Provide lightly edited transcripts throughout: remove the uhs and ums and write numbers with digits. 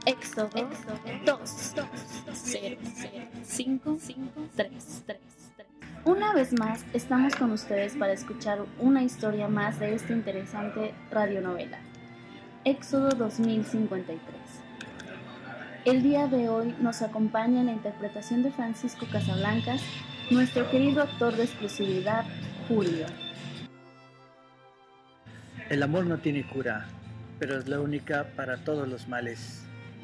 Éxodo 2, 0, 5, 3. Una vez más, estamos con ustedes para escuchar una historia más de esta interesante radionovela, Éxodo 2053. El día de hoy nos acompaña en la interpretación de Francisco Casablancas, nuestro querido actor de exclusividad, Julio. El amor no tiene cura, pero es la única para todos los males.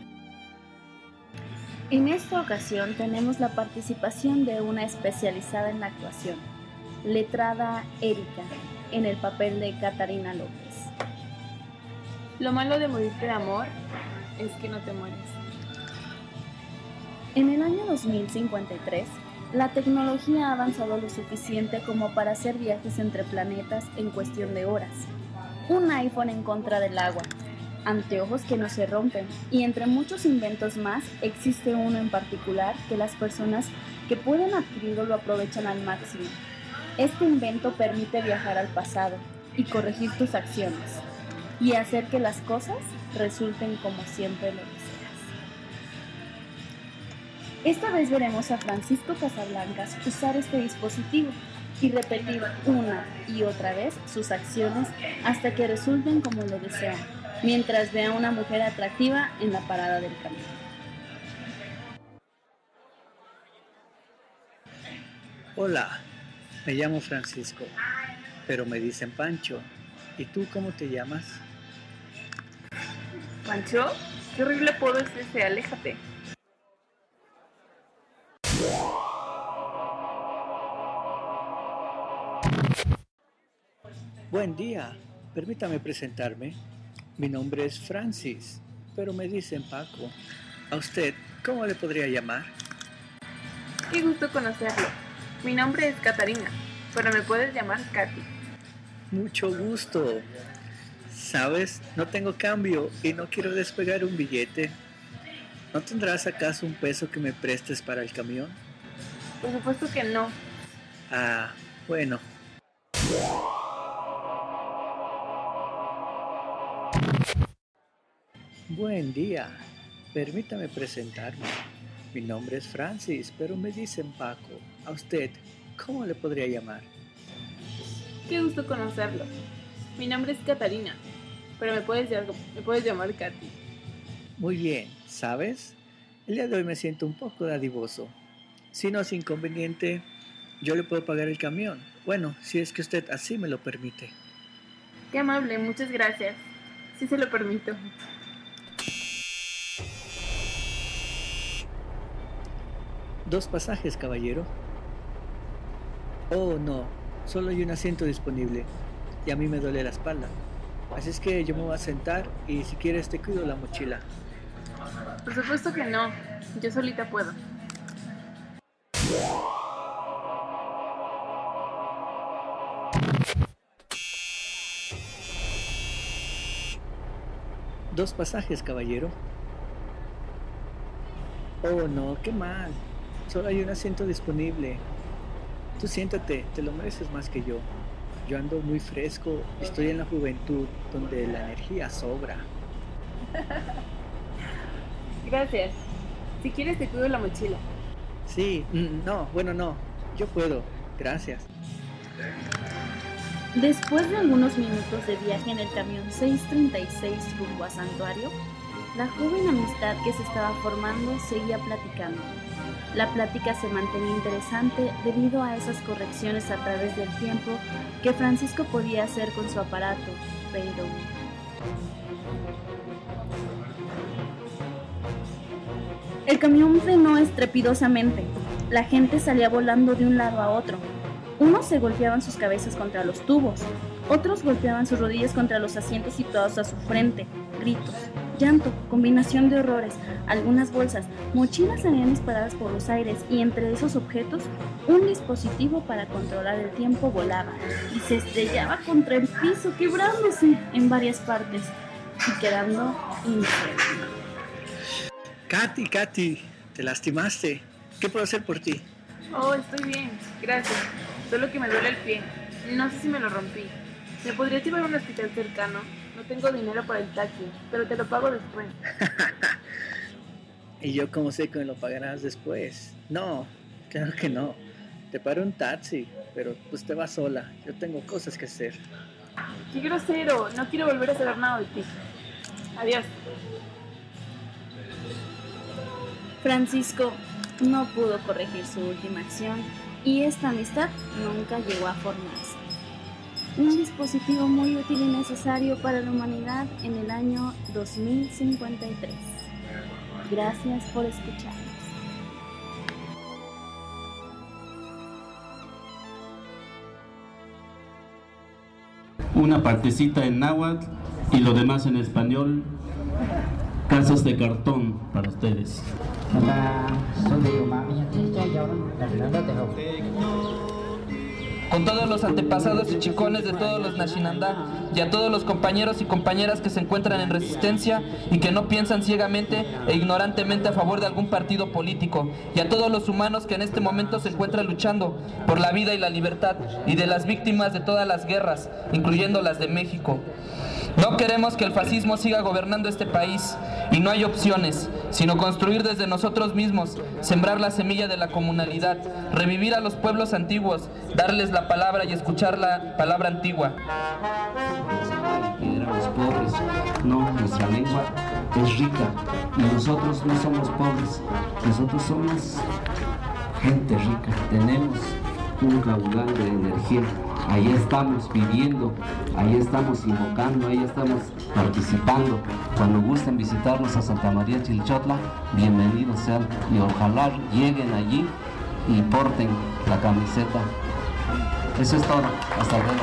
En esta ocasión tenemos la participación de una especializada en la actuación, letrada Erika, en el papel de Catarina López. Lo malo de morirte de amor es que no te mueres. En el año 2053, la tecnología ha avanzado lo suficiente como para hacer viajes entre planetas en cuestión de horas. Un iPhone en contra del agua, anteojos que no se rompen, y entre muchos inventos más, existe uno en particular que las personas que pueden adquirirlo lo aprovechan al máximo. Este invento permite viajar al pasado y corregir tus acciones, y hacer que las cosas resulten como siempre lo deseas. Esta vez veremos a Francisco Casablancas usar este dispositivo y repetir una y otra vez sus acciones hasta que resulten como lo desean, mientras ve a una mujer atractiva en la parada del camión. Hola, me llamo Francisco, pero me dicen Pancho. ¿Y tú cómo te llamas? ¿Pancho? ¿Qué horrible apodo es ese? Aléjate. Buen día, permítame presentarme. Mi nombre es Francis, pero me dicen Paco. ¿A usted cómo le podría llamar? Qué gusto conocerlo. Mi nombre es Catarina, pero me puedes llamar Katy. Mucho gusto. ¿Sabes? No tengo cambio y no quiero despegar un billete. ¿No tendrás acaso un peso que me prestes para el camión? Por supuesto que no. Ah, bueno. Buen día, permítame presentarme. Mi nombre es Francis, pero me dicen Paco. ¿A usted cómo le podría llamar? Qué gusto conocerlo. Mi nombre es Catarina, pero me puedes llamar Katy. Muy bien, ¿sabes? El día de hoy me siento un poco dadivoso. Si no es inconveniente, yo le puedo pagar el camión. Bueno, si es que usted así me lo permite. Qué amable, muchas gracias. Sí se lo permito. Dos pasajes, caballero. Oh, no, solo hay un asiento disponible y a mí me duele la espalda. Así es que yo me voy a sentar y si quieres te cuido la mochila. Por supuesto que no, yo solita puedo. Dos pasajes, caballero. Oh, no, qué mal. Solo hay un asiento disponible. Tú siéntate, te lo mereces más que yo. Yo ando muy fresco, estoy en la juventud, donde la energía sobra. Gracias. Si quieres te cuido la mochila. Sí, no, yo puedo, gracias. Después de algunos minutos de viaje en el camión 636 rumbo a Santuario, la joven amistad que se estaba formando seguía platicando. La plática se mantenía interesante debido a esas correcciones a través del tiempo que Francisco podía hacer con su aparato, pero... El camión frenó estrepitosamente. La gente salía volando de un lado a otro. Unos se golpeaban sus cabezas contra los tubos, otros golpeaban sus rodillas contra los asientos situados a su frente. Gritos, llanto, combinación de horrores, algunas bolsas, mochilas salían disparadas por los aires y entre esos objetos, un dispositivo para controlar el tiempo volaba y se estrellaba contra el piso, quebrándose en varias partes y quedando inservible. Katy, te lastimaste. ¿Qué puedo hacer por ti? Oh, estoy bien, gracias. Solo que me duele el pie. No sé si me lo rompí. ¿Me podrías llevar a un hospital cercano? no tengo dinero para el taxi, pero te lo pago después. ¿Y yo cómo sé que me lo pagarás después? No, claro que no. Te paro un taxi, pero pues te vas sola. Yo tengo cosas que hacer. ¡Qué grosero! No quiero volver a saber nada de ti. Adiós. Francisco no pudo corregir su última acción y esta amistad nunca llegó a formarse. Un dispositivo muy útil y necesario para la humanidad en el año 2053. Gracias por escucharnos. Una partecita en náhuatl y lo demás en español. Casas de cartón para ustedes. Con todos los antepasados y chicones de todos los Nashinandá y a todos los compañeros y compañeras que se encuentran en resistencia y que no piensan ciegamente e ignorantemente a favor de algún partido político, y a todos los humanos que en este momento se encuentran luchando por la vida y la libertad, y de las víctimas de todas las guerras, incluyendo las de México. No queremos que el fascismo siga gobernando este país, y no hay opciones, sino construir desde nosotros mismos, sembrar la semilla de la comunalidad, revivir a los pueblos antiguos, darles la palabra y escuchar la palabra antigua. Éramos pobres, no, nuestra lengua es rica y nosotros no somos pobres, nosotros somos gente rica, tenemos un caudal de energía. Ahí estamos viviendo, ahí estamos invocando, ahí estamos participando. Cuando gusten visitarnos a Santa María Chilchotla, bienvenidos sean y ojalá lleguen allí y porten la camiseta. Eso es todo, hasta luego.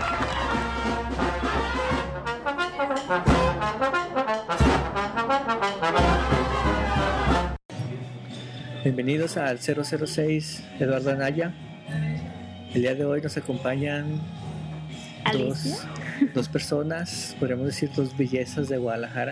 Bienvenidos al 006 Eduardo Anaya. El día de hoy nos acompañan dos personas, podríamos decir dos bellezas de Guadalajara.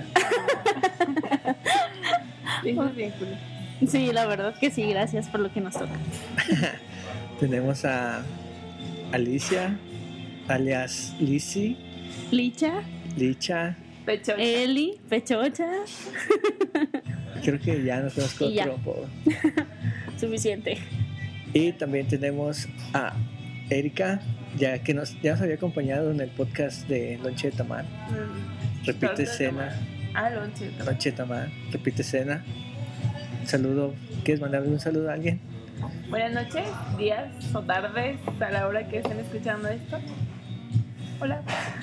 Sí, la verdad que sí, gracias por lo que nos toca. Tenemos a Alicia, alias Lizzy, Licha, Pechocha. Eli, Pechocha. Creo que ya nos conozco otro apodo. Suficiente. Y también tenemos a Erika, ya nos había acompañado en el podcast de Lonche de Tamal. Repite escena. Lonche de Tamal. Repite escena. Un saludo. ¿Quieres mandarle un saludo a alguien? Buenas noches, días o tardes, a la hora que estén escuchando esto. Hola.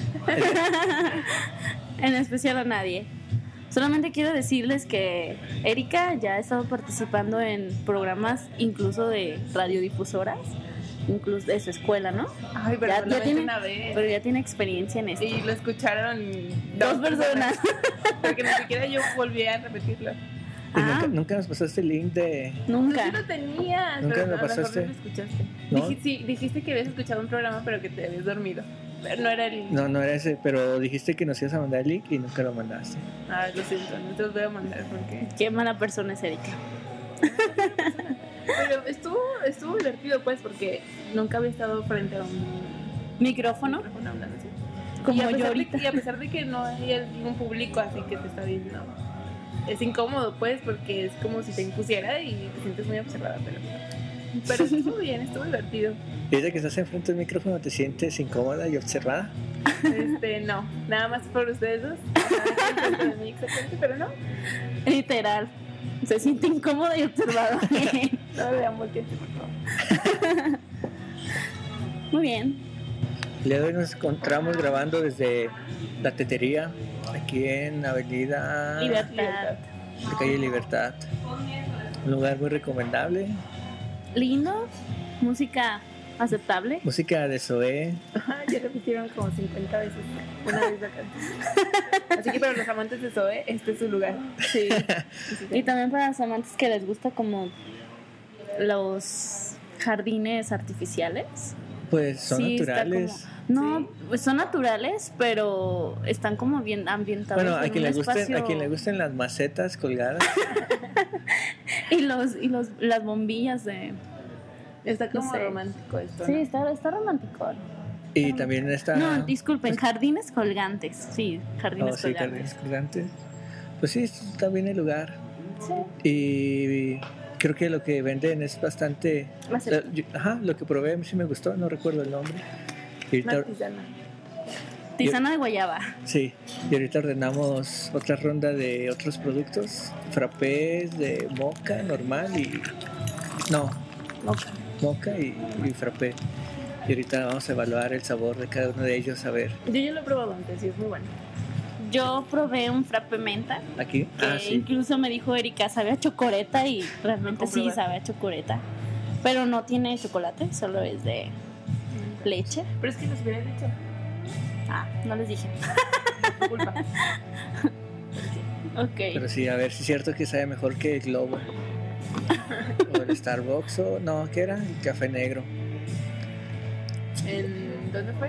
En especial a nadie. Solamente quiero decirles que Erika ya ha estado participando en programas incluso de radiodifusoras, incluso de su escuela, ¿no? Ay, pero ya tiene una vez. Pero ya tiene experiencia en esto. Y lo escucharon dos personas. Porque ni siquiera yo volví a repetirlo. ¿Y nunca nos pasaste el link de...? Nunca. Tú sí lo tenías, ¿Nunca pero me a lo mejor pasaste? no lo escuchaste. ¿No? Dijiste que habías escuchado un programa, pero que te habías dormido. Pero no era el link. No era ese, pero dijiste que nos ibas a mandar el link y nunca lo mandaste. Ah, lo siento, no te los voy a mandar porque... Qué mala persona es Erika. Pero estuvo divertido, pues, porque nunca había estado frente a un micrófono hablando así. Como yo ahorita. Y a pesar de que no hay algún público así que te está viendo, es incómodo, pues, porque es como si te impusiera y te sientes muy observada, pero estuvo bien, estuvo divertido. ¿Y desde que estás enfrente del micrófono te sientes incómoda y observada? No, nada más por ustedes dos. Enfrente de mí exactamente, pero no. Literal. Se siente incómoda y observada. No me vean volteante, por favor. Muy bien. El día de hoy nos encontramos grabando desde la tetería, aquí en Avenida Libertad. de Calle Libertad. Un lugar muy recomendable. Lindo. Música aceptable. Música de Zoé. Ya repitieron como 50 veces una vez la canción. Así que para los amantes de Zoé, este es su lugar. Sí. Y también para los amantes que les gusta como los jardines artificiales. Pues son Sí, naturales. No, pues son naturales, pero están como bien ambientados. Bueno, a en quien, un espacio... a quien le gusten las macetas colgadas. y las bombillas de... Está como No sé. romántico esto, Sí, ¿no? está romántico. Y también está... No, disculpen, jardines colgantes. Sí, jardines Sí, colgantes. jardines colgantes. Pues sí, está bien el lugar. Sí. Y creo que lo que venden es bastante... Acepto. Lo que probé a mí sí me gustó, no recuerdo el nombre. Y ahorita, Una tisana. Tisana de guayaba. sí, y ahorita ordenamos otra ronda de otros productos. Frappés de moca normal y... No, moca y frappé. Y ahorita vamos a evaluar el sabor de cada uno de ellos, a ver. Yo ya lo he probado antes y es muy bueno. Yo probé un frappe menta, ¿Aquí? que Sí. incluso me dijo Erika, sabe a chocolate y realmente sí Comprobar. sabe a chocolate. Pero no tiene chocolate, solo es de leche. Pero es que los hubiera dicho. Ah, no les dije. Tu culpa. Ok. Pero sí, a ver si es cierto que sabe mejor que el Globo. O el Starbucks, o no, ¿qué era? El café negro. ¿En dónde fue?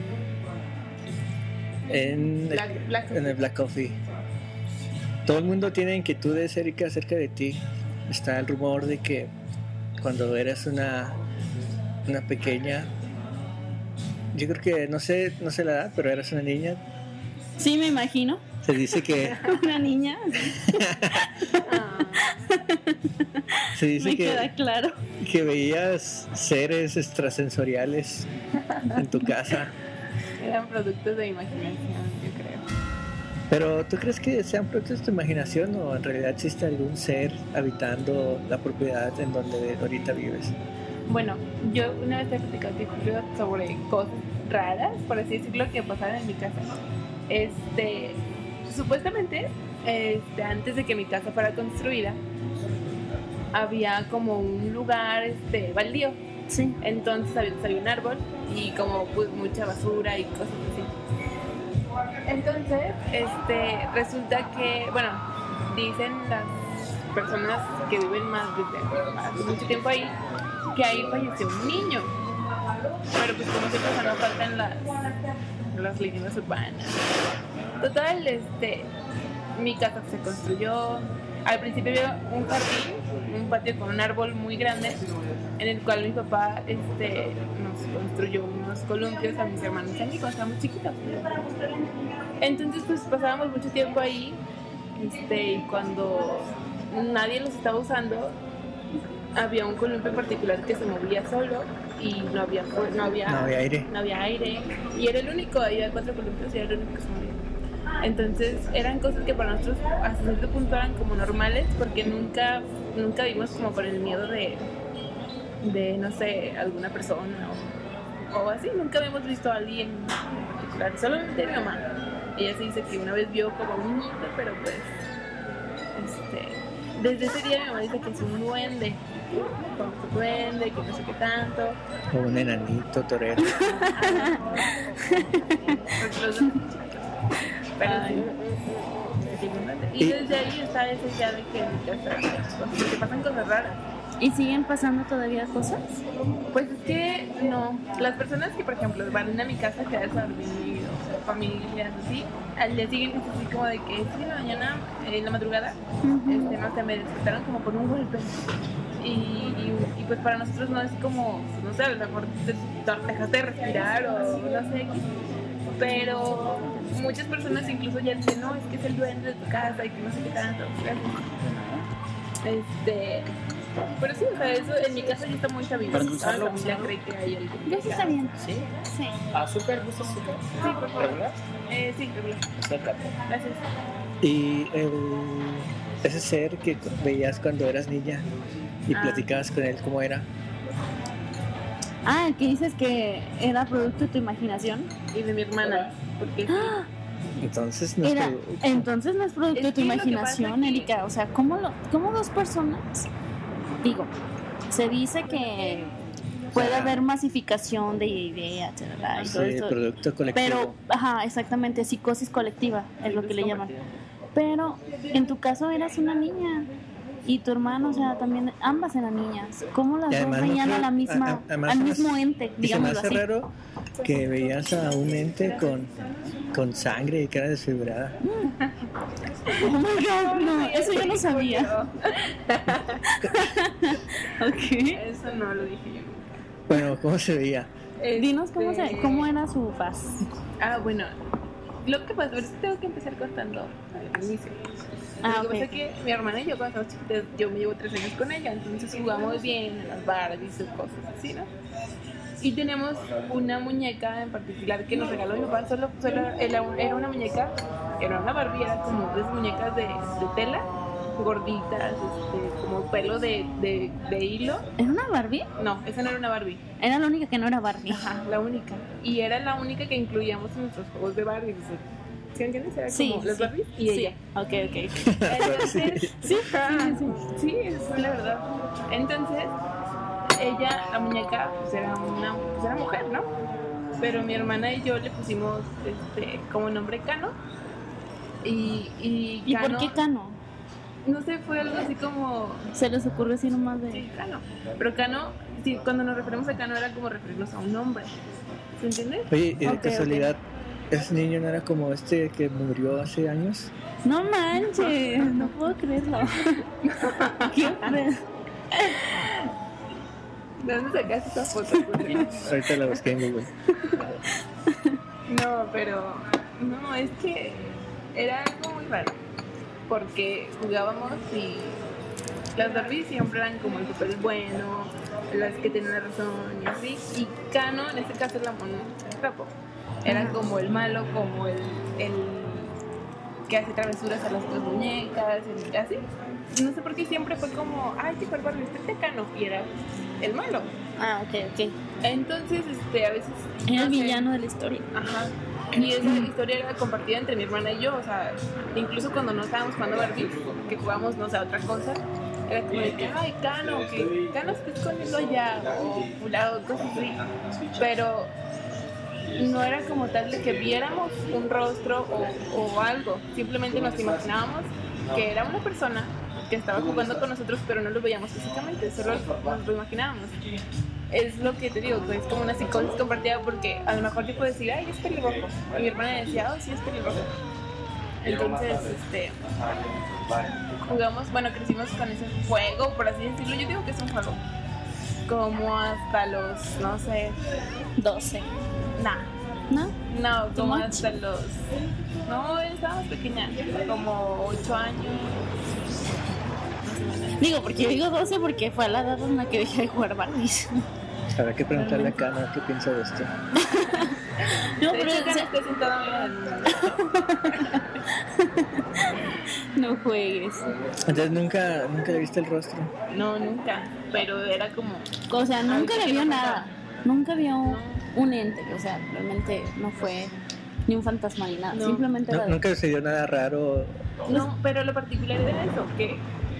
En Black el Black Coffee. Todo el mundo tiene inquietudes, Erika, acerca de ti. Está el rumor de que cuando eras una pequeña, yo creo que no sé la edad, pero eras una niña. Sí, me imagino. Se dice que Una niña. se dice Me queda claro. que veías seres extrasensoriales en tu casa. Eran productos de imaginación, yo creo. Pero ¿tú crees que sean productos de tu imaginación o en realidad existe algún ser habitando la propiedad en donde ahorita vives? Bueno, yo una vez te he platicado sobre cosas raras, por así decirlo, que pasaron en mi casa. Supuestamente, antes de que mi casa fuera construida, había como un lugar baldío. Sí. Entonces había un árbol y como pues mucha basura y cosas así. Entonces, resulta que, bueno, dicen las personas que viven más desde hace mucho tiempo ahí, que ahí falleció un niño. Pero pues como siempre no faltan las leyendas urbanas. Total, mi casa se construyó. Al principio había un jardín, un patio con un árbol muy grande, en el cual mi papá nos construyó unos columpios a mis hermanos y a mí cuando estábamos chiquitos. Entonces pues pasábamos mucho tiempo ahí, y cuando nadie los estaba usando, había un columpio en particular que se movía solo y no había aire. No había aire. Y era el único, había 4 columpios y era el único que se movía. Entonces eran cosas que para nosotros hasta cierto punto eran como normales, porque nunca vimos como por el miedo de no sé, alguna persona o así. Nunca habíamos visto a alguien en particular, solamente mi mamá. Ella se dice que una vez vio como un niño, pero pues desde ese día mi mamá dice que es un duende, que no sé qué tanto. O un enanito torero. Porque los dos pero sí. Y desde ahí está esa idea de que en mi casa porque pasan cosas raras. ¿Y siguen pasando todavía cosas? Pues es que no. Las personas que, por ejemplo, van a mi casa a quedarse a dormir, o familias así, al día siguiente es así como de que en la mañana, en la madrugada, no sé, me despertaron como por un golpe. Y pues para nosotros no es como, no sé, a lo mejor te dejaste de respirar o no sé, pero muchas personas incluso ya dicen, no, es que es el duende de tu casa y que no sé qué tanto. Pero sí, o sea, eso en mi casa ya está muy sabido. Para cruzarlo, Toda la familia cree que hay algo. Ya sí está bien. ¿Sí? Sí. ¿Azúcar? ¿Gustas azúcar? Sí, por favor. ¿Regular? Sí, regular. Acércate. Gracias. Y ese ser que veías cuando eras niña y platicabas con él, ¿cómo era? Ah, el que dices que era producto de tu imaginación. Y de mi hermana, porque Entonces no Era, es entonces no es producto Es de tu que lo que imaginación, pasa es que- Erika. O sea, ¿cómo dos personas? Digo, se dice que puede haber masificación de ideas, etcétera, y todo esto. producto colectivo. Pero, ajá, exactamente, psicosis colectiva es lo que le llaman. Pero en tu caso eras una niña y tu hermano, o sea, también ambas eran niñas. ¿Cómo las Y dos además no veían creo- a la misma, además al se me mismo hace- ente, Y se me digámoslo hace así? raro que veías a un ente con sangre y cara desfigurada. Oh my God, no, eso yo no sabía. Ok. Eso no lo dije yo. Bueno, ¿cómo se veía? Dinos cómo era su faz. Bueno, lo que pasa, ahora sí tengo que empezar contando al inicio. Lo que pasa es que mi hermana y yo cuando estábamos chiquitas, yo me llevo 3 años con ella, entonces jugamos bien en las Barbies y cosas así, ¿no? Y tenemos una muñeca en particular que nos regaló mi papá, solo era una muñeca, era una Barbie, era como 2 muñecas de tela, gorditas, como pelo de hilo. ¿Era una Barbie? No, esa no era una Barbie. Era la única que no era Barbie. Ajá, la única. Y era la única que incluíamos en nuestros juegos de Barbie. ¿Sí entiendes? Era como las Barbies y ella. Ok. Entonces, sí, es la verdad. Entonces, ella, la muñeca, pues era mujer, ¿no? Pero mi hermana y yo le pusimos como nombre Cano. ¿Y Cano? ¿Por qué Cano? No sé, fue algo así como... ¿Se les ocurre así nomás de...? Sí, Cano. Pero Cano, sí, cuando nos referimos a Cano era como referirnos a un hombre. ¿Se entiende? Oye, de casualidad, ¿ese niño no era como que murió hace años? No manches, no puedo creerlo. ¿Qué hombre? ¿De dónde sacaste esa foto? Ahorita la busqué en Google. No, pero... No, es que era algo muy raro. Porque jugábamos y las Barbies siempre eran como el papel bueno, las que tenían la razón y así. Y Cano, en este caso, la mona trapo, era como el malo, como el que hace travesuras a las otras muñecas y así. No sé por qué siempre fue como, ay, qué Barbie, este Cano, y era el malo. Ok. Entonces, a veces... Era el villano de la historia. Ajá. Y esa historia era compartida entre mi hermana y yo, o sea, incluso cuando no estábamos jugando Barbie, que jugamos, no sé, otra cosa, era como de que, ay, Cano está escondiendo allá, o cosas así, pero no era como tal de que viéramos un rostro o algo, simplemente nos imaginábamos que era una persona que estaba jugando con nosotros, pero no lo veíamos físicamente, solo nos lo imaginábamos. Es lo que te digo, es como una psicosis compartida, porque a lo mejor yo puedo decir, ay, es pelirrojo, y mi hermana decía, oh, sí, es pelirrojo. Entonces, jugamos, crecimos con ese juego, por así decirlo. Yo digo que es un juego como hasta los, no sé, 12. No, como hasta los... No, estábamos pequeña, como 8 años. Digo, porque yo digo 12 porque fue a la edad en la que dejé de jugar Barbies. Habrá que preguntarle a Cano qué piensa de esto. No, pero Cano está sentada No juegues. Entonces nunca le viste el rostro. No, nunca. Pero era como... O sea, nunca le vio nada. Nunca vio un ente. O sea, realmente no fue ni un fantasma ni nada. No. Simplemente era... Nunca se dio nada raro. No, pero lo particular era eso, que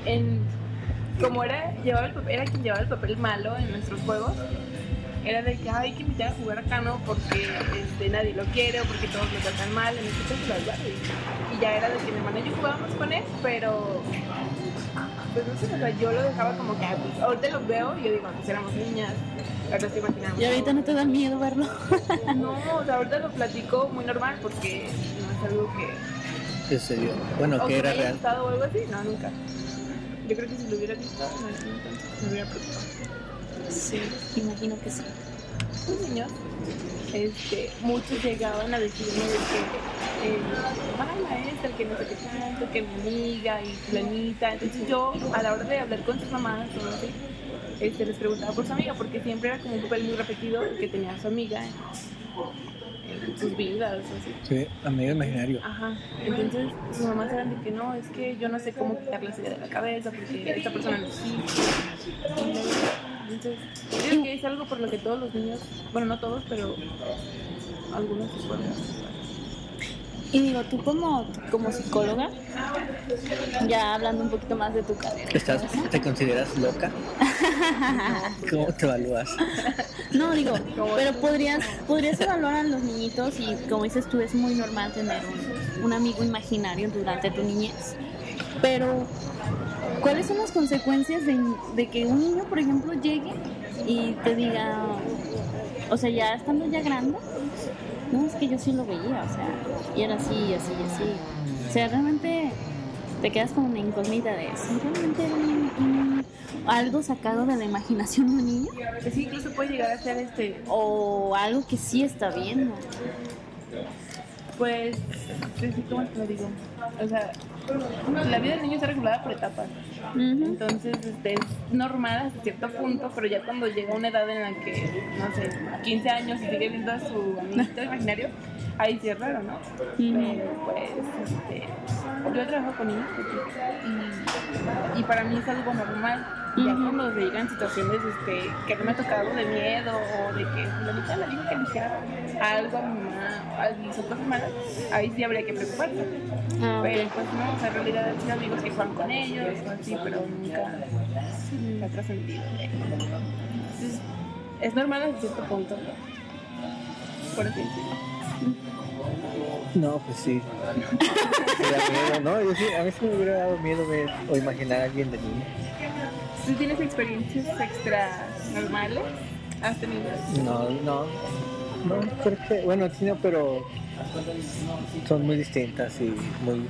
como era quien llevaba el papel malo en nuestros juegos, era de que hay que invitar a jugar a Cano porque nadie lo quiere o porque todos lo tratan mal, en este caso las Barbies. Y ya era de que mi hermana y yo jugábamos con él, pero pues no sé, o sea, yo lo dejaba como que pues, ahorita lo veo y yo digo, pues éramos niñas, ahora sí imaginamos. ¿Y ahorita no te da miedo verlo? No, o sea, ahorita lo platico muy normal porque no es algo que sucedió. Bueno, o que era real. ¿Estado o algo así? No, nunca. Yo creo que si lo hubiera visto, me hubiera preocupado. Sí, imagino que sí. Los niños, muchos llegaban a decirme de que ay, maestra, que no sé qué tanto, que mi amiga y fulanita. Entonces yo, a la hora de hablar con sus mamás o así, les preguntaba por su amiga, porque siempre era como un papel muy repetido que tenía su amiga en sus vidas o así. Sí, amigo imaginario. Ajá. Entonces sus mamás eran de que no, es que yo no sé cómo quitarle esa idea de la cabeza porque esta persona no existe. Entonces, creo que es algo por lo que todos los niños, bueno, no todos, pero algunos se pueden hacer. Y digo, tú como psicóloga, ya hablando un poquito más de tu carrera, ¿te consideras loca? ¿Cómo te evalúas? No, digo, pero podrías evaluar a los niñitos y como dices tú, es muy normal tener un amigo imaginario durante tu niñez. Pero, ¿cuáles son las consecuencias de que un niño, por ejemplo, llegue y te diga, o sea, ya estando ya grande, no, es que yo sí lo veía, o sea, y era así, y así, y así. O sea, realmente te quedas como una incógnita de si realmente era algo sacado de la imaginación de un niño, Que sí, incluso puede llegar a ser o algo que sí está viendo. pues, ¿cómo te lo digo? O sea, la vida del niño está regulada por etapas. Entonces, es normal hasta cierto punto, pero ya cuando llega una edad en la que, no sé, 15 años y sigue viendo a su amiguito imaginario, ahí sí es raro, ¿no? Pero, pues, yo trabajo con niños y para mí es algo normal. Ya cuando se llegan situaciones que no me ha tocado de miedo o de que Lolita le dijo que le hiciera algo a mi mamá, a mis otras hermanas, ahí sí habría que preocuparse. Pero pues no, o sea, en realidad he sido amigos que juegan con ellos o así, pero nunca ha trascendido. Entonces, es normal hasta cierto punto, por así decirlo. No, pues sí. Me da miedo, ¿no? Yo sí, a mí sí me hubiera dado miedo ver o imaginar a alguien de niño. ¿Tú tienes experiencias extra normales? ¿Has tenido? No, creo que, bueno, sí, no, pero son muy distintas y muy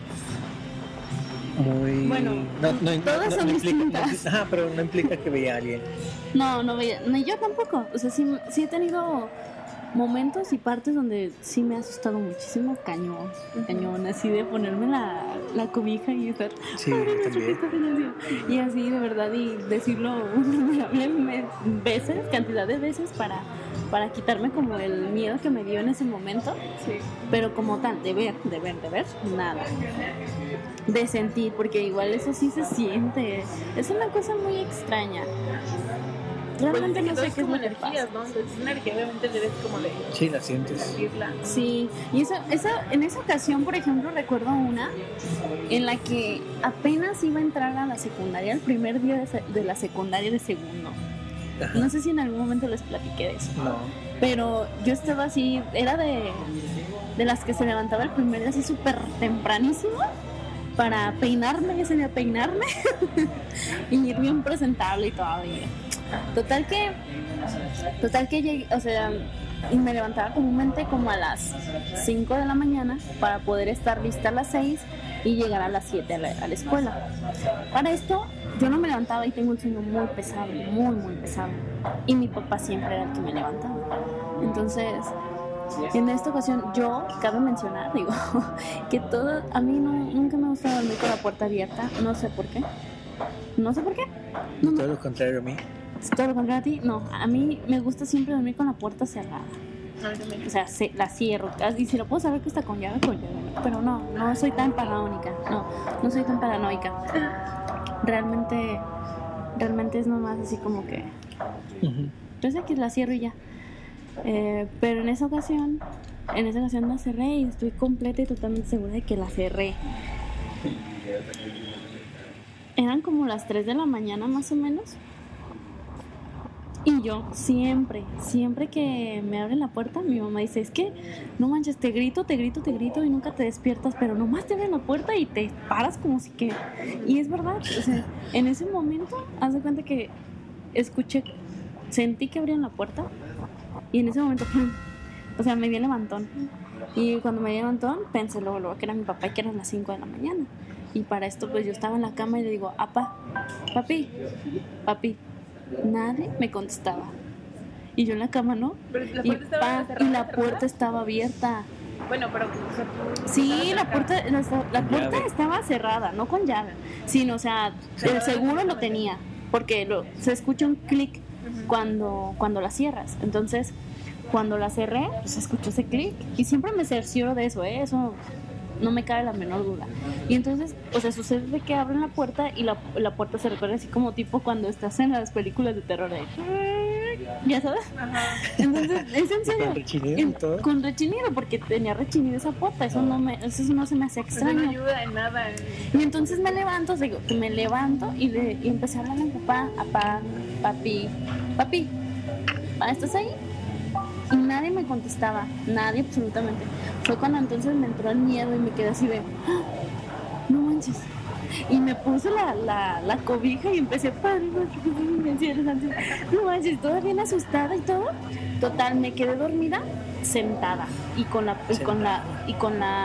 bueno, todas son distintas. Pero no implica que veía a alguien. No veía, ni yo tampoco. O sea, sí he tenido momentos y partes donde sí me ha asustado muchísimo, cañón, así de ponerme la cobija y estar, sí, también. Y así de verdad, y decirlo cantidad de veces para quitarme como el miedo que me dio en ese momento. Sí. Pero como tal, de ver, nada. De sentir, porque igual eso sí se siente. Es una cosa muy extraña. Realmente pues no sé qué es lo que energías, pasa. ¿no? Entonces una energía obviamente debes como de Sí, la sientes. sentirla. Sí, y en esa ocasión, por ejemplo, recuerdo una en la que apenas iba a entrar a la secundaria, el primer día de la secundaria de segundo. Ajá. No sé si en algún momento les platiqué de eso. No. Pero yo estaba así, era de las que se levantaba el primer día así súper tempranísimo para peinarme y ir bien presentable y todo. Total que llegué, o sea, y me levantaba comúnmente como a las 5 de la mañana para poder estar lista a las 6 y llegar a las 7 a la escuela. Para esto yo no me levantaba y tengo un sueño muy pesado, muy pesado. Y mi papá siempre era el que me levantaba. Entonces, en esta ocasión cabe mencionar, que a mí nunca me gusta dormir con la puerta abierta, no sé por qué. Todo lo contrario a mí. Todo lo contrario a ti, no, a mí me gusta siempre dormir con la puerta cerrada. O sea, la cierro, y si lo puedo saber que está con llave, pero no soy tan paranoica, no soy tan paranoica. Realmente es nomás así como que yo sé que la cierro y ya. Pero en esa ocasión la cerré y estoy completa y totalmente segura de que la cerré. Eran como las 3 de la mañana más o menos. Y yo siempre que me abren la puerta, mi mamá dice, es que no manches, te grito y nunca te despiertas, pero nomás te abren la puerta y te paras como si que... Y es verdad, o sea, en ese momento, haz de cuenta que sentí que abrían la puerta y en ese momento, o sea, me di el levantón. Y cuando me di el levantón, pensé luego que era mi papá y que eran las 5 de la mañana. Y para esto, pues yo estaba en la cama y le digo, papi. Nadie me contestaba. Y yo en la cama, ¿no? Pero la puerta estaba cerrada, y la puerta estaba abierta. Bueno, pero... O sea, sí, la puerta estaba cerrada, no con llave. Sino, o sea, el seguro lo tenía. Porque se escucha un clic cuando la cierras. Entonces, cuando la cerré, pues se escuchó ese clic. Y siempre me cercioro de eso, eso no me cabe la menor duda. Y entonces, o sea, sucede de que abren la puerta y la puerta se recorre así como tipo cuando estás en las películas de terror de... ¿Ya sabes? Ajá. Entonces, es en serio. ¿Con rechinido y todo? Con rechinido, porque tenía rechinido esa puerta. Eso no se me hace extraño. No ayuda en nada. Y entonces me levanto y empecé a hablarle a mi papá, papi, ¿estás ahí? Y nadie me contestaba, nadie absolutamente. Fue cuando entonces me entró el miedo y me quedé así de, no manches. Y me puse la cobija y empecé, padre, no manches, toda bien asustada y todo. Total, me quedé dormida, sentada y con la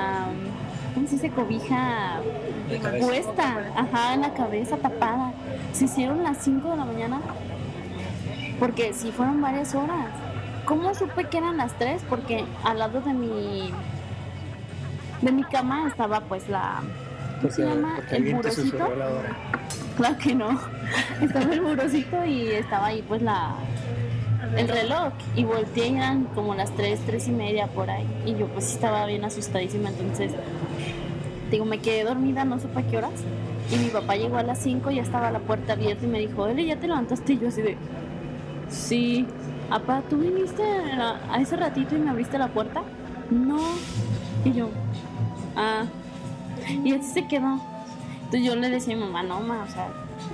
¿cómo se dice? Cobija puesta, en la cabeza tapada. se hicieron las 5 de la mañana, porque sí fueron varias horas. ¿Cómo supe que eran las 3? Porque al lado de mi cama estaba pues ¿cómo se llama? El burocito. Claro que no. Estaba el burocito y estaba ahí pues el reloj. Y volteé y eran como las 3:30 por ahí. Y yo pues estaba bien asustadísima. Entonces, digo, me quedé dormida, no supe a qué horas. Y mi papá llegó a las 5 y ya estaba la puerta abierta y me dijo, Eli, ¿ya te levantaste? Y yo así de, sí. Papá, ¿tú viniste a ese ratito y me abriste la puerta? No. Y yo, y así se quedó. Entonces yo le decía a mi mamá, no, ma, o sea,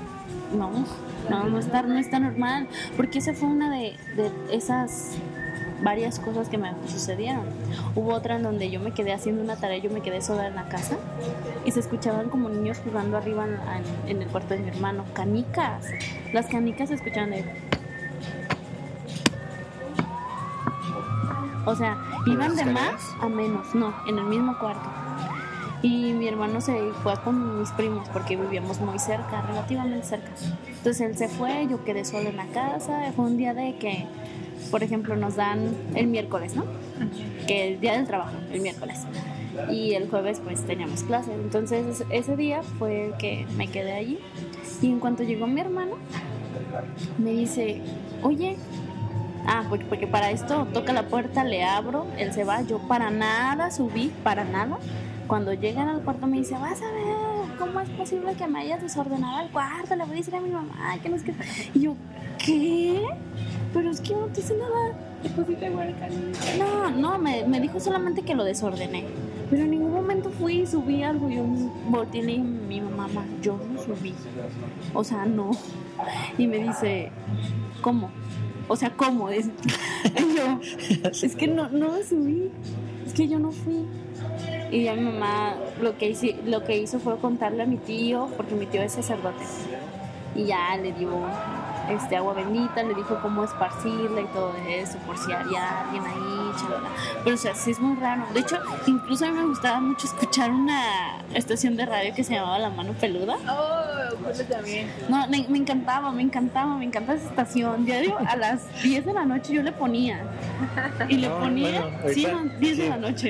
no está normal. Porque esa fue una de esas varias cosas que me sucedieron. Hubo otra en donde yo me quedé haciendo una tarea, yo me quedé sola en la casa y se escuchaban como niños jugando arriba en el cuarto de mi hermano, canicas. Las canicas se escuchaban de... O sea, iban de más a menos, no, en el mismo cuarto. Y mi hermano se fue con mis primos porque vivíamos muy cerca, relativamente cerca. Entonces él se fue, yo quedé sola en la casa. Fue un día de que, por ejemplo, nos dan el miércoles, ¿no? Que el día del trabajo, el miércoles. Y el jueves pues teníamos clases. Entonces ese día fue que me quedé allí. Y en cuanto llegó mi hermano, me dice, oye... porque para esto toca la puerta, le abro, él se va, yo para nada subí, para nada. Cuando llegan al cuarto me dice, vas a ver, ¿cómo es posible que me hayas desordenado el cuarto? Le voy a decir a mi mamá que no es que... Y yo, ¿qué? Pero es que no te hice nada. ¿Te pusiste huerca? No, me dijo solamente que lo desordené. Pero en ningún momento fui y subí algo. Yo volteé y le dije a mi mamá, yo no subí. O sea, no. Y me dice, ¿cómo? O sea, ¿cómo? Y yo, es que no me subí, es que yo no fui. Y ya mi mamá lo que hizo fue contarle a mi tío, porque mi tío es sacerdote. Y ya le dio agua bendita, le dijo cómo esparcirla y todo eso, por si había alguien ahí, chalala. Pero o sea, sí es muy raro. De hecho, incluso a mí me gustaba mucho escuchar una estación de radio que se llamaba La Mano Peluda. Pues también. No, me encantaba esa estación. Diario a las 10 de la noche yo le ponía. Y le ponía, bueno, 10 de la noche.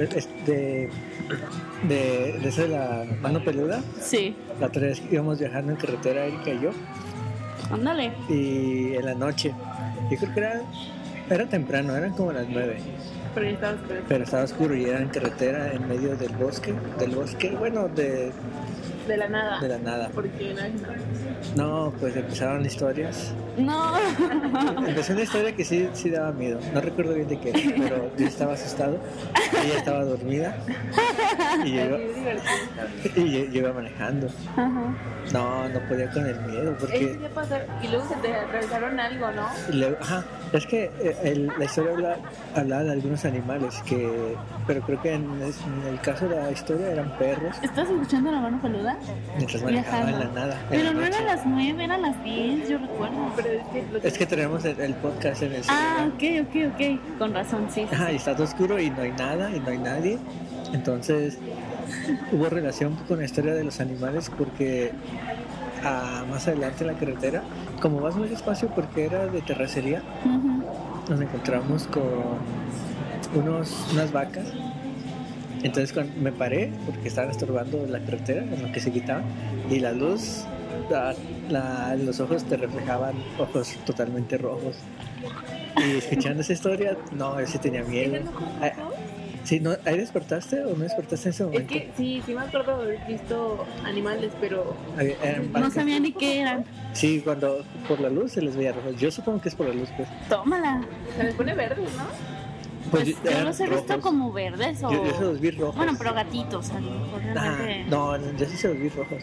De esa de La Mano Peluda. Sí. La otra vez íbamos viajando en carretera, Erika y yo. Ándale. Y en la noche, yo creo que era temprano, eran como las 9. Pero ya estaba oscuro. Pero estaba oscuro y era en carretera en medio del bosque, bueno, de la nada. De la nada. Porque no, pues empezaron historias. No. Empezó una historia que sí daba miedo. No recuerdo bien de qué, pero yo estaba asustado. Ella estaba dormida. Y yo iba manejando. Ajá. No podía con el miedo porque... Y luego se te atravesaron algo, ¿no? Es que la historia hablaba de algunos animales pero creo que en el caso de la historia eran perros. ¿Estás escuchando La Mano Peluda? Mientras manejaba en la nada. Pero no eran las 9, eran las 10, yo recuerdo. Pero es que tenemos el podcast en el celular. Ok. Con razón, sí. Y está todo oscuro y no hay nada y no hay nadie. Entonces hubo relación con la historia de los animales porque más adelante en la carretera, como vas muy despacio porque era de terracería, nos encontramos con unas vacas. Entonces me paré porque estaban estorbando la carretera en lo que se quitaban y la luz, los ojos te reflejaban ojos totalmente rojos. Y escuchando esa historia, yo sí tenía miedo. Sí, no, ¿ahí despertaste o no despertaste en ese momento? Es que sí me acuerdo de haber visto animales, pero... No sabía ni qué eran. Sí, cuando por la luz se les veía rojos. Yo supongo que es por la luz, pues. Tómala. Se les pone verdes, ¿no? Pues yo los he visto como verdes o... Yo se los vi rojos. Bueno, pero gatitos, a lo mejor realmente... No, yo sí se los vi rojos.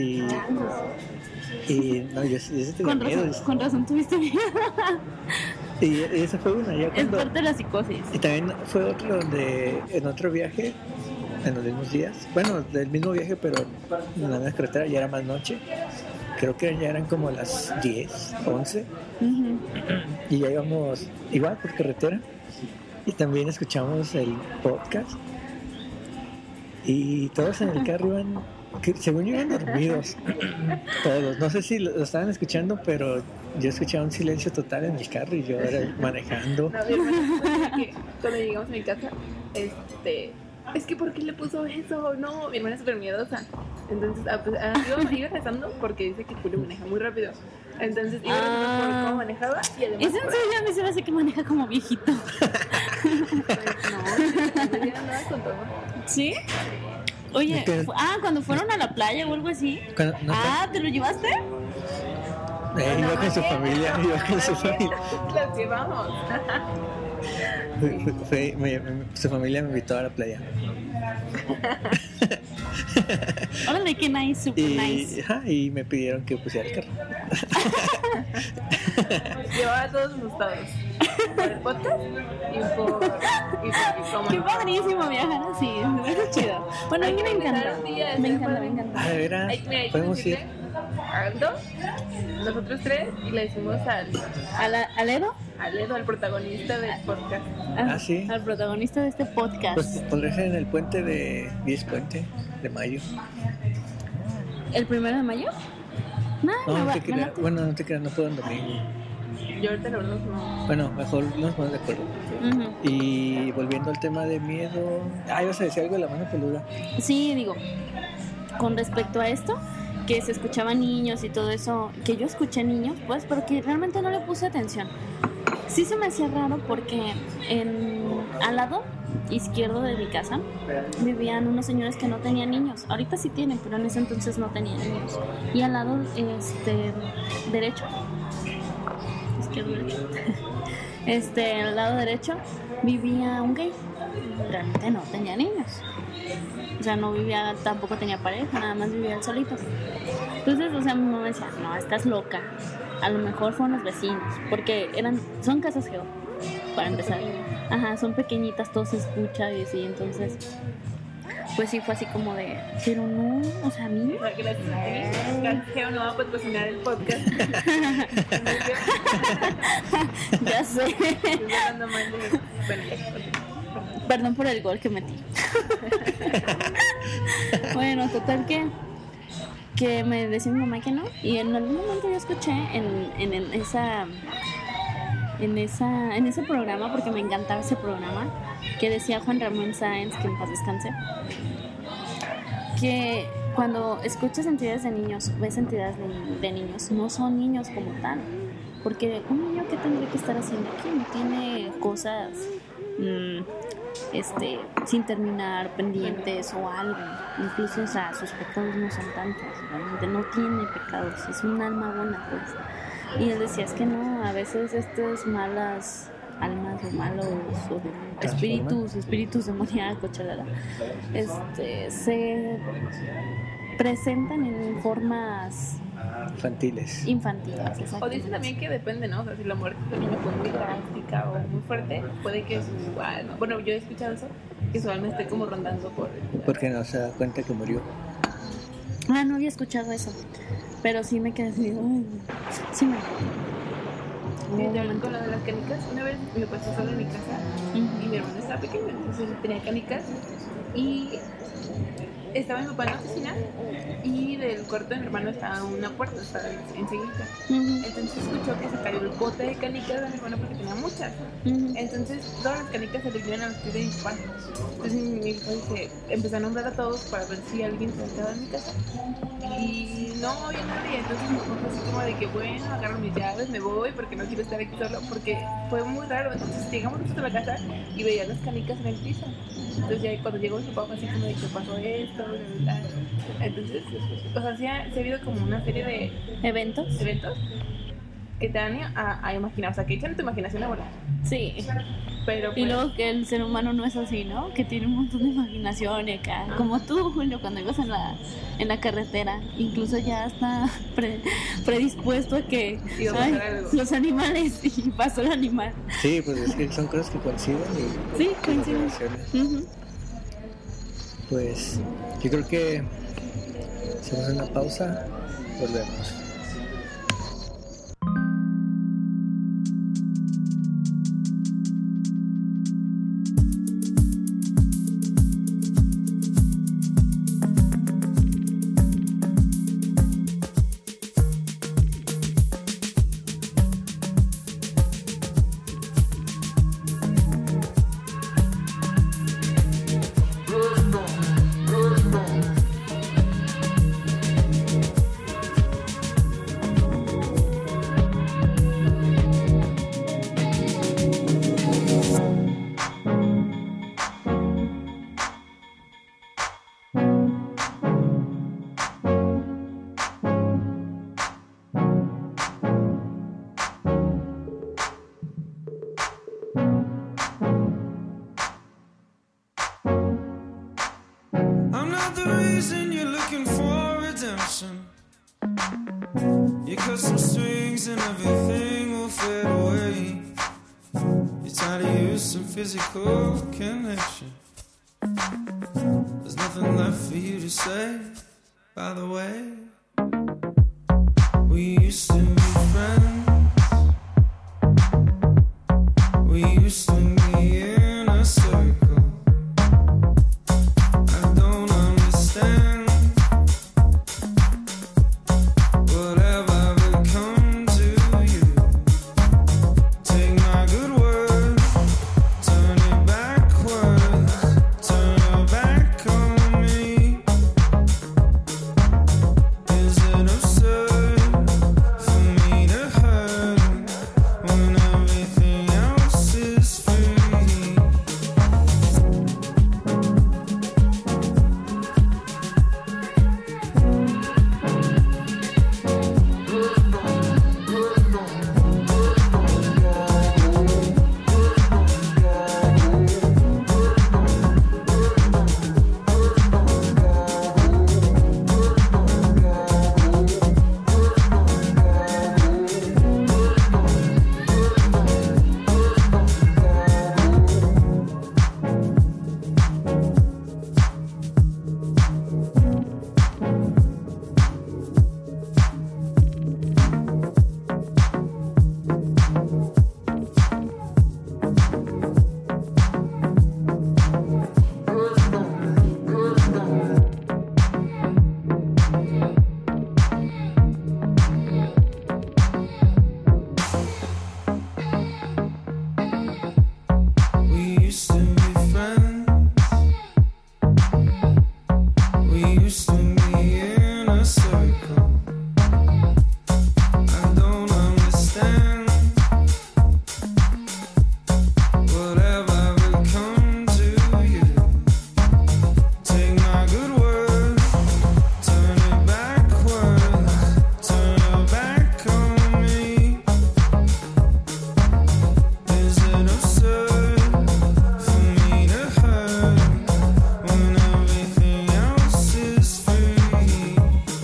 Y no, yo sí tenía miedo. Con razón tuviste miedo. Y esa fue una. Ya cuando, es parte de la psicosis. Y también fue otro donde, en otro viaje, en los mismos días, bueno, del mismo viaje, pero en la misma carretera, ya era más noche. Creo que ya eran como las 10, 11. Y ya íbamos igual por carretera. Y también escuchamos el podcast. Y todos en el carro iban que según yo iban dormidos todos. No sé si lo estaban escuchando, pero yo escuchaba un silencio total en el carro y yo era manejando. No, mi hermana, que cuando llegamos a mi casa, es que ¿por qué le puso eso? No, mi hermana es súper miedosa. Entonces, iba rezando porque dice que Julio maneja muy rápido. Entonces, iba rezando por cómo manejaba y además... ¿Es en serio? A mí se me hace que maneja como viejito. No andaba con todo. ¿Sí? Oye, cuando fueron a la playa o algo así. ¿Te lo llevaste? Iba con su familia, Las llevamos. Su familia me invitó a la playa. Órale, qué nice, super nice. Y me pidieron que pusiera el carro. Llevaba a todos asustados. Por el podcast y por cómo. Qué padrísimo viajar así, es chido. Bueno, a mí me encanta. Me encanta. A ver, podemos ir. Aldo, nosotros tres, y le decimos ¿Al Edo? Al Edo, al protagonista del podcast. Sí. Al protagonista de este podcast. Pues podría ser en el puente de 10 Puente de mayo. ¿El 1 de mayo? No te creas. Bueno, no te creas, no puedo en domingo. Yo ahorita la verdad no. Bueno, mejor nos ponemos de acuerdo. Y volviendo al tema de miedo. ¿Ibas a decir algo de la mano peluda? Sí, digo, con respecto a esto, que se escuchaban niños y todo eso, que yo escuché niños, pues, pero que realmente no le puse atención. Sí se me hacía raro porque al lado izquierdo de mi casa vivían unos señores que no tenían niños. Ahorita sí tienen, pero en ese entonces no tenían niños. Y al lado derecho, izquierdo derecho, al lado derecho vivía un gay. Realmente no tenía niños. O sea, no vivía, tampoco tenía pareja, nada más vivía él solito. Entonces, o sea, mi mamá decía, no, estás loca. A lo mejor fueron los vecinos, porque son casas geo, para empezar. Ajá, son pequeñitas, todo se escucha y así, entonces, pues sí, fue así como de, pero no, o sea, a mí. Gracias a ti, Casas Geo no va a patrocinar el podcast. Ya sé. Estoy hablando mal de... Bueno, perdón por el gol que metí. Bueno, total que me decía mi mamá que no, y en algún momento yo escuché en ese programa, porque me encantaba ese programa, que decía Juan Ramón Sáenz, que en paz descanse, que cuando escuchas entidades de niños, ves entidades de niños, no son niños como tal, porque un niño que tendría que estar haciendo aquí no tiene cosas sin terminar, pendientes o algo. Incluso, o sea, sus pecados no son tantos, realmente no tiene pecados, es un alma buena, pues. Y él decía, es que no, a veces estas malas almas o malos o espíritus demoníacos, chalala, se presentan en formas infantiles, exacto. O dicen también que depende, ¿no? O sea, si la muerte de un niño fue muy drástica o muy fuerte, puede que su alma, bueno, yo he escuchado eso, que su alma esté como rondando por... Porque no se da cuenta que murió. No había escuchado eso, pero sí me quedé así, sí me... Sí, te hablan con lo de las canicas. Una vez me pasé sola en mi casa y mi hermano estaba pequeño, entonces tenía canicas y estaba mi papá en la oficina y del cuarto de mi hermano estaba una puerta, estaba enseguida. Entonces escuchó que se cayó el bote de canicas de mi hermano porque tenía muchas. Entonces todas las canicas se le iban a los pies de mi papá. Entonces mi papá empezó a nombrar a todos para ver si alguien se estaba en mi casa y no había nadie. Entonces mi papá fue así como de que bueno, agarro mis llaves, me voy porque no quiero estar aquí solo, porque fue muy raro. Entonces llegamos nosotros a la casa y veía las canicas en el piso. Entonces ya cuando llegó mi papá fue así como de que pasó esto, bla. Entonces, o sea, se ha habido como una serie de eventos que te dan a imaginar, o sea, que echan tu imaginación a volar. Sí. Pero pues, y luego que el ser humano no es así, ¿no? Que tiene un montón de imaginación acá. Como tú, Julio, cuando ibas en la carretera, incluso ya está predispuesto a que los animales, y pasó el animal. Sí, pues es que son cosas que coinciden y... Sí, coinciden. Pues yo creo que hacemos una pausa, volvemos. reason you're looking for redemption. You cut some strings and everything will fade away. You're tired of use some physical connection. There's nothing left for you to say, by the way. We used to be friends. We used to be in a circle. I don't understand. What have I become to you? Take my good word, turn it backwards, turn your back on me. Is it absurd for me to hurt when everything else is free? We used to be friends. We used to be in a circle. I don't understand. What have I become to you? Take my good word, turn it backwards, turn your back on me. Is it absurd for me to hurt when everything else is free?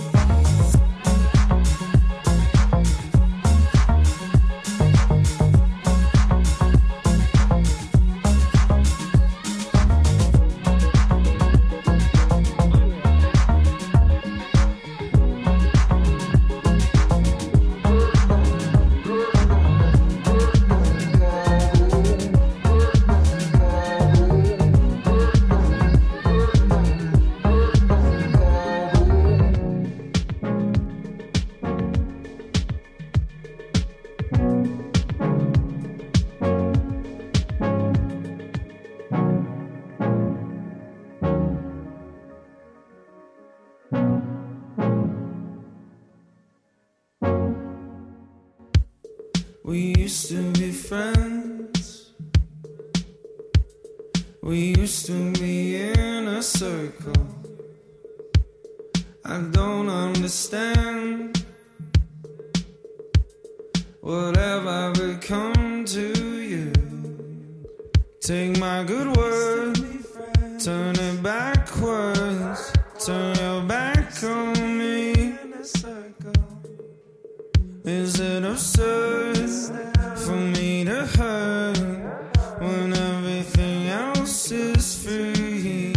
We used to be friends. We used to be in a circle. I don't understand. What have I become to you? Take my good word, turn it backwards, turn your back on me. Is it absurd for me to hurt when everything else is free?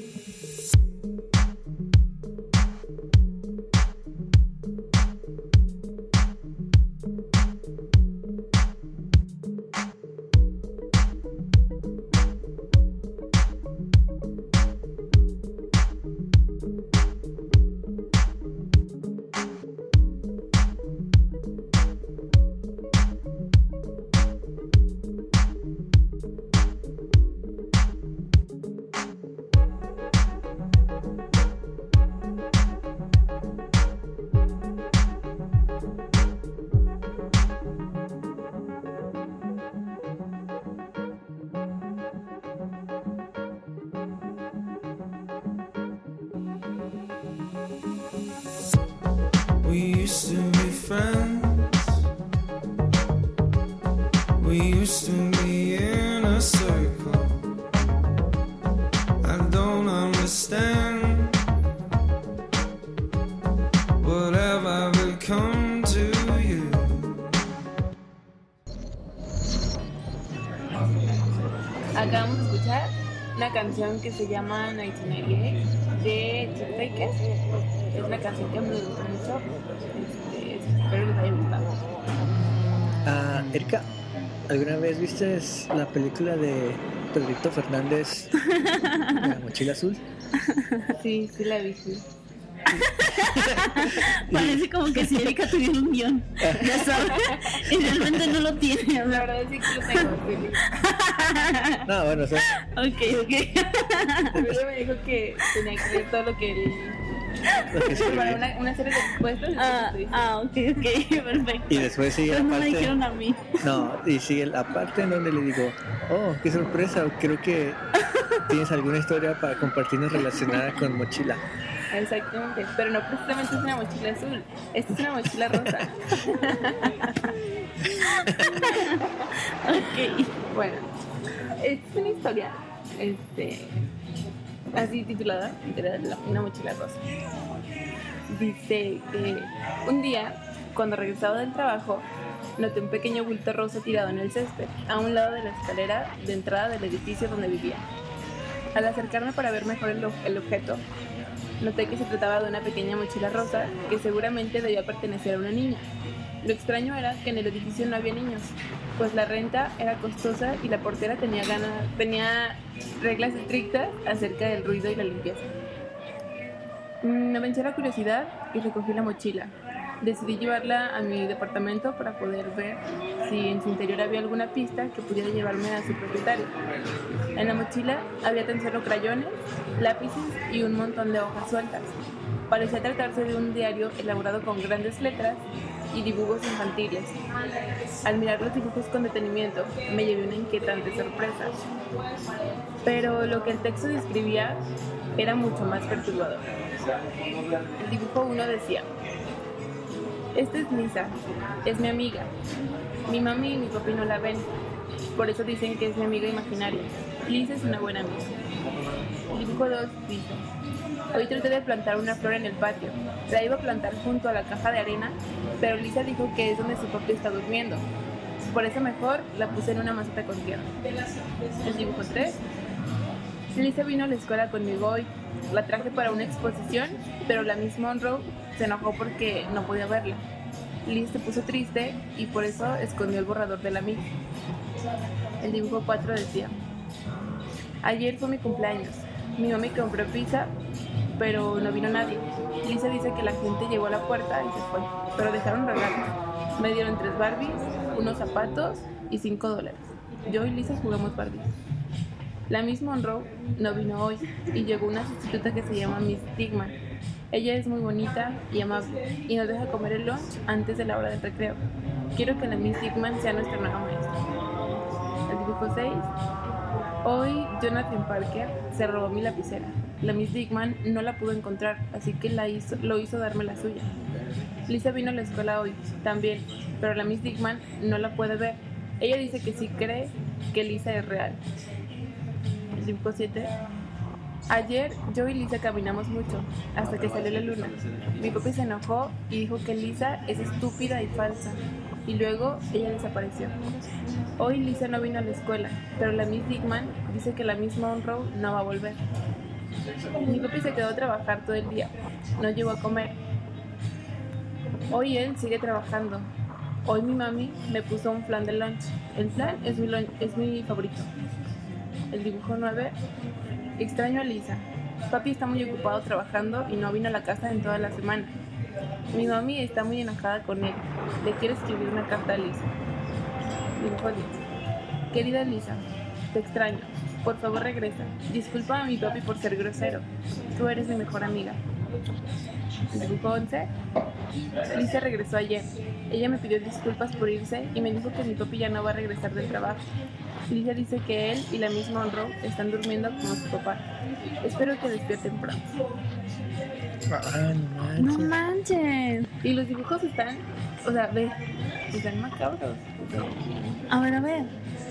We used to be friends. We used to be in a circle. I don't understand. acabamos de escuchar una canción que se llama 1998 de Chet Baker. Es una canción que me gustó mucho. Espero les haya gustado. Erika, ¿alguna vez viste la película de Pedrito Fernández, La Mochila Azul? Sí, sí la vi. Sí. Parece como que si Erika tuviera un guión, ya sabes, y realmente no lo tiene. La verdad sí que lo tengo. Sí. No, bueno, o sea, Ok. Pero ella me dijo que tenía que ver todo lo que él... Para una serie de respuestas. Ok, perfecto. y después sigue Pero la no me parte. dijeron a mí. No, y sigue la parte en donde le digo, oh, qué sorpresa, creo que tienes alguna historia para compartirnos relacionada con mochila. Exactamente, pero no precisamente es una mochila azul, esta es una mochila rosa. Ok. Bueno, es una historia así titulada, literal, una mochila rosa. Dice que un día, cuando regresaba del trabajo, noté un pequeño bulto rosa tirado en el césped, a un lado de la escalera de entrada del edificio donde vivía. Al acercarme para ver mejor el objeto, noté que se trataba de una pequeña mochila rosa que seguramente debía pertenecer a una niña. Lo extraño era que en el edificio no había niños, pues la renta era costosa y la portera tenía reglas estrictas acerca del ruido y la limpieza. Me venció la curiosidad y recogí la mochila. Decidí llevarla a mi departamento para poder ver si en su interior había alguna pista que pudiera llevarme a su propietario. En la mochila había tan solo crayones, lápices y un montón de hojas sueltas. Parecía tratarse de un diario elaborado con grandes letras y dibujos infantiles. Al mirar los dibujos con detenimiento, me llevé una inquietante sorpresa. Pero lo que el texto describía era mucho más perturbador. El dibujo 1 decía: esta es Lisa, es mi amiga. Mi mami y mi papi no la ven, por eso dicen que es mi amiga imaginaria. Lisa es una buena amiga. El dibujo 2 dice: hoy traté de plantar una flor en el patio. La iba a plantar junto a la caja de arena, pero Lisa dijo que es donde su papi está durmiendo. Por eso mejor la puse en una maceta con tierra. El dibujo 3: Lisa vino a la escuela conmigo hoy. La traje para una exposición, pero la Miss Monroe se enojó porque no podía verla. Liz se puso triste y por eso escondió el borrador de la Miss. El dibujo 4 decía: ayer fue mi cumpleaños. Mi mami compró pizza, pero no vino nadie. Lisa dice que la gente llegó a la puerta y se fue, pero dejaron regalos. Me dieron 3 Barbies, unos zapatos y $5. Yo y Lisa jugamos Barbies. La Miss Monroe no vino hoy y llegó una sustituta que se llama Miss Digman. Ella es muy bonita y amable y nos deja comer el lunch antes de la hora del recreo. Quiero que la Miss Digman sea nuestra nueva maestra. El dibujo 6: hoy Jonathan Parker se robó mi lapicera. La Miss Digman no la pudo encontrar, así que lo hizo darme la suya. Lisa vino a la escuela hoy también, pero la Miss Digman no la puede ver. Ella dice que sí cree que Lisa es real. El dibujo 7: ayer yo y Lisa caminamos mucho, hasta que salió la luna. Mi papi se enojó y dijo que Lisa es estúpida y falsa, y luego ella desapareció. Hoy Lisa no vino a la escuela, pero la Miss Digman dice que la Miss Monroe no va a volver. Mi papi se quedó a trabajar todo el día, no llegó a comer. Hoy él sigue trabajando. Hoy mi mami me puso un flan de lunch. El flan es mi favorito. El dibujo 9: extraño a Lisa. Papi está muy ocupado trabajando y no vino a la casa en toda la semana. Mi mami está muy enojada con él. Le quiero escribir una carta a Lisa. Dibujo 10: querida Lisa, te extraño. Por favor regresa. Disculpa a mi papi por ser grosero. Tú eres mi mejor amiga. El dibujo 11: Lisa regresó ayer. Ella me pidió disculpas por irse y me dijo que mi papi ya no va a regresar del trabajo. Lisa dice que él y la Miss Monroe están durmiendo como su papá. Espero que despierten pronto. No manches. Y los dibujos están macabros. A ver.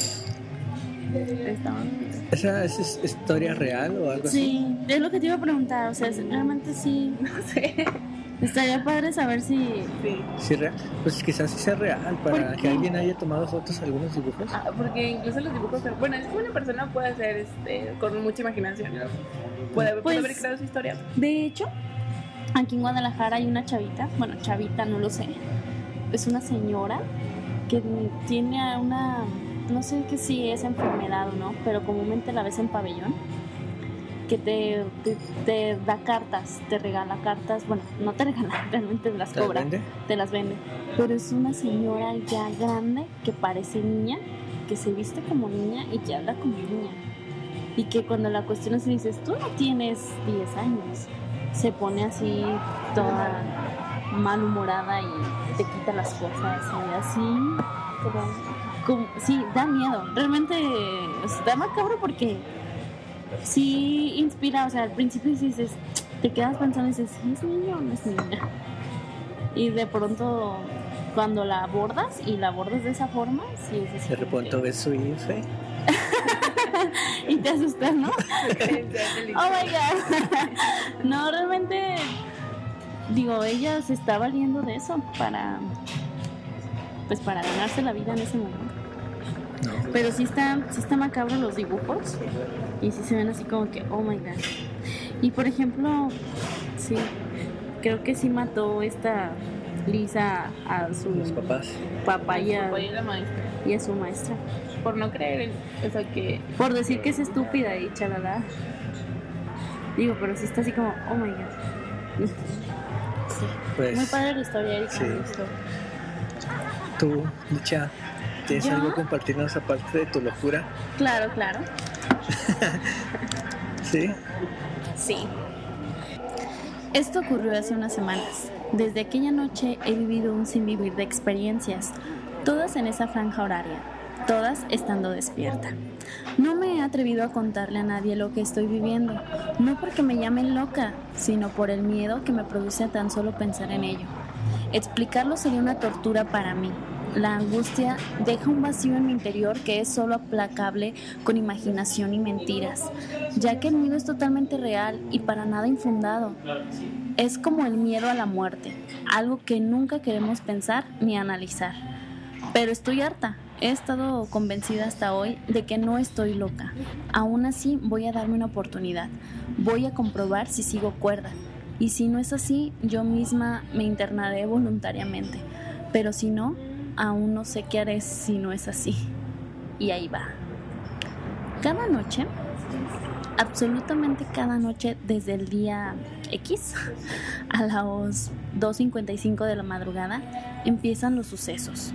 ¿Esa es historia real o algo así? Sí, es lo que te iba a preguntar. O sea, realmente sí. No sé. Estaría padre saber si... Sí, real. Pues quizás sí sea real, para que alguien haya tomado fotos a algunos dibujos. Porque incluso los dibujos, bueno, es que una persona puede hacer con mucha imaginación, ¿no? Puede haber creado su historia. De hecho, aquí en Guadalajara hay una chavita, bueno, chavita, no lo sé, es una señora que tiene una, no sé que si es enfermedad o no, pero comúnmente la ves en pabellón, que te da cartas, te regala cartas, bueno, no te regala, realmente las cobra, te las vende, pero es una señora ya grande que parece niña, que se viste como niña y que habla como niña, y que cuando la cuestionas y dices, tú no tienes 10 años, se pone así toda malhumorada y te quita las cosas y así, como sí, da miedo, realmente está macabro porque sí inspira, o sea, al principio dices, te quedas pensando y dices, ¿es niño o no es niña? Y de pronto cuando la abordas de esa forma, sí es así. De repente ves su IFE y te asustas, ¿no? Oh my God. No, realmente digo, ella se está valiendo de eso para ganarse la vida en ese momento. No. Pero sí está macabro los dibujos y sí se ven así como que oh my God. Y por ejemplo, sí, creo que sí mató esta Lisa a sus papá y a su maestra por no creer por decir que es estúpida y chalala. Digo, pero sí está así como oh my God. Sí. Pues, muy padre la historia, Erika. Sí. Tú, Licha, ¿tienes algo que compartirnos aparte de tu locura? Claro. ¿Sí? Sí. Esto ocurrió hace unas semanas. Desde aquella noche he vivido un sinvivir de experiencias, todas en esa franja horaria, todas estando despierta. No me he atrevido a contarle a nadie lo que estoy viviendo, no porque me llamen loca, sino por el miedo que me produce tan solo pensar en ello. Explicarlo sería una tortura para mí. La angustia deja un vacío en mi interior que es solo aplacable con imaginación y mentiras, ya que el miedo es totalmente real y para nada infundado. Es como el miedo a la muerte, algo que nunca queremos pensar ni analizar. Pero estoy harta. He estado convencida hasta hoy de que no estoy loca. Aún así, voy a darme una oportunidad. Voy a comprobar si sigo cuerda. Y si no es así, yo misma me internaré voluntariamente. Pero si no, aún no sé qué haré si no es así. Y ahí va. Cada noche, absolutamente cada noche, desde el día X a las 2:55 de la madrugada, empiezan los sucesos.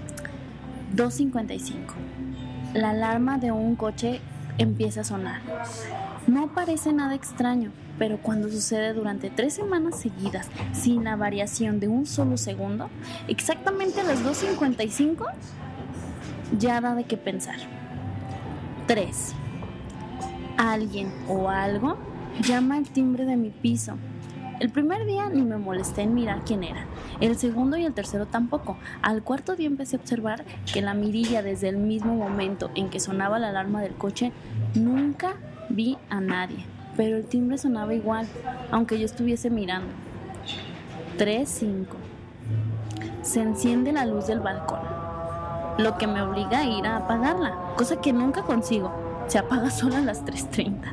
2:55. La alarma de un coche empieza a sonar. No parece nada extraño, pero cuando sucede durante 3 semanas seguidas, sin la variación de un solo segundo, exactamente a las 2:55, ya da de qué pensar. 3. Alguien o algo llama al timbre de mi piso. El primer día ni me molesté en mirar quién era. El segundo y el tercero tampoco. Al cuarto día empecé a observar que la mirilla desde el mismo momento en que sonaba la alarma del coche, nunca vi a nadie. Pero el timbre sonaba igual, aunque yo estuviese mirando. 3:05. Se enciende la luz del balcón, lo que me obliga a ir a apagarla, cosa que nunca consigo. Se apaga sola a las 3:30.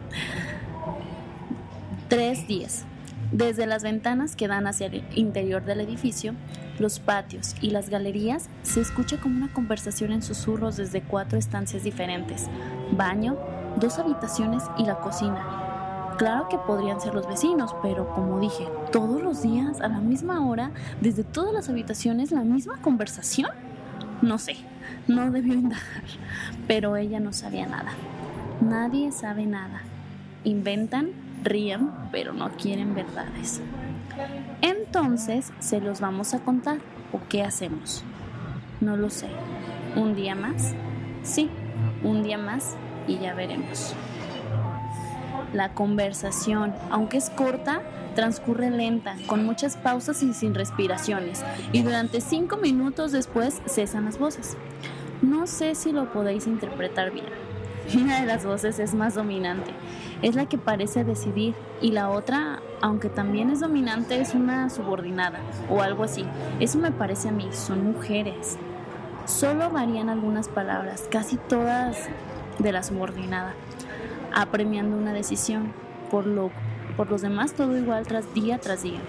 3:10. Desde las ventanas que dan hacia el interior del edificio, los patios y las galerías, se escucha como una conversación en susurros desde 4 estancias diferentes: baño, 2 habitaciones y la cocina. Claro que podrían ser los vecinos, pero como dije, todos los días, a la misma hora, desde todas las habitaciones, la misma conversación. No sé, no debió indagar, pero ella no sabía nada. Nadie sabe nada. Inventan, ríen, pero no quieren verdades. Entonces, ¿se los vamos a contar o qué hacemos? No lo sé. ¿Un día más? Sí, un día más y ya veremos. La conversación, aunque es corta, transcurre lenta, con muchas pausas y sin respiraciones, y durante 5 minutos después cesan las voces. No sé si lo podéis interpretar bien. Una de las voces es más dominante, es la que parece decidir, y la otra, aunque también es dominante, es una subordinada o algo así. Eso me parece a mí, son mujeres. Solo varían algunas palabras, casi todas de la subordinada, apremiando una decisión. Por los demás todo igual día tras día.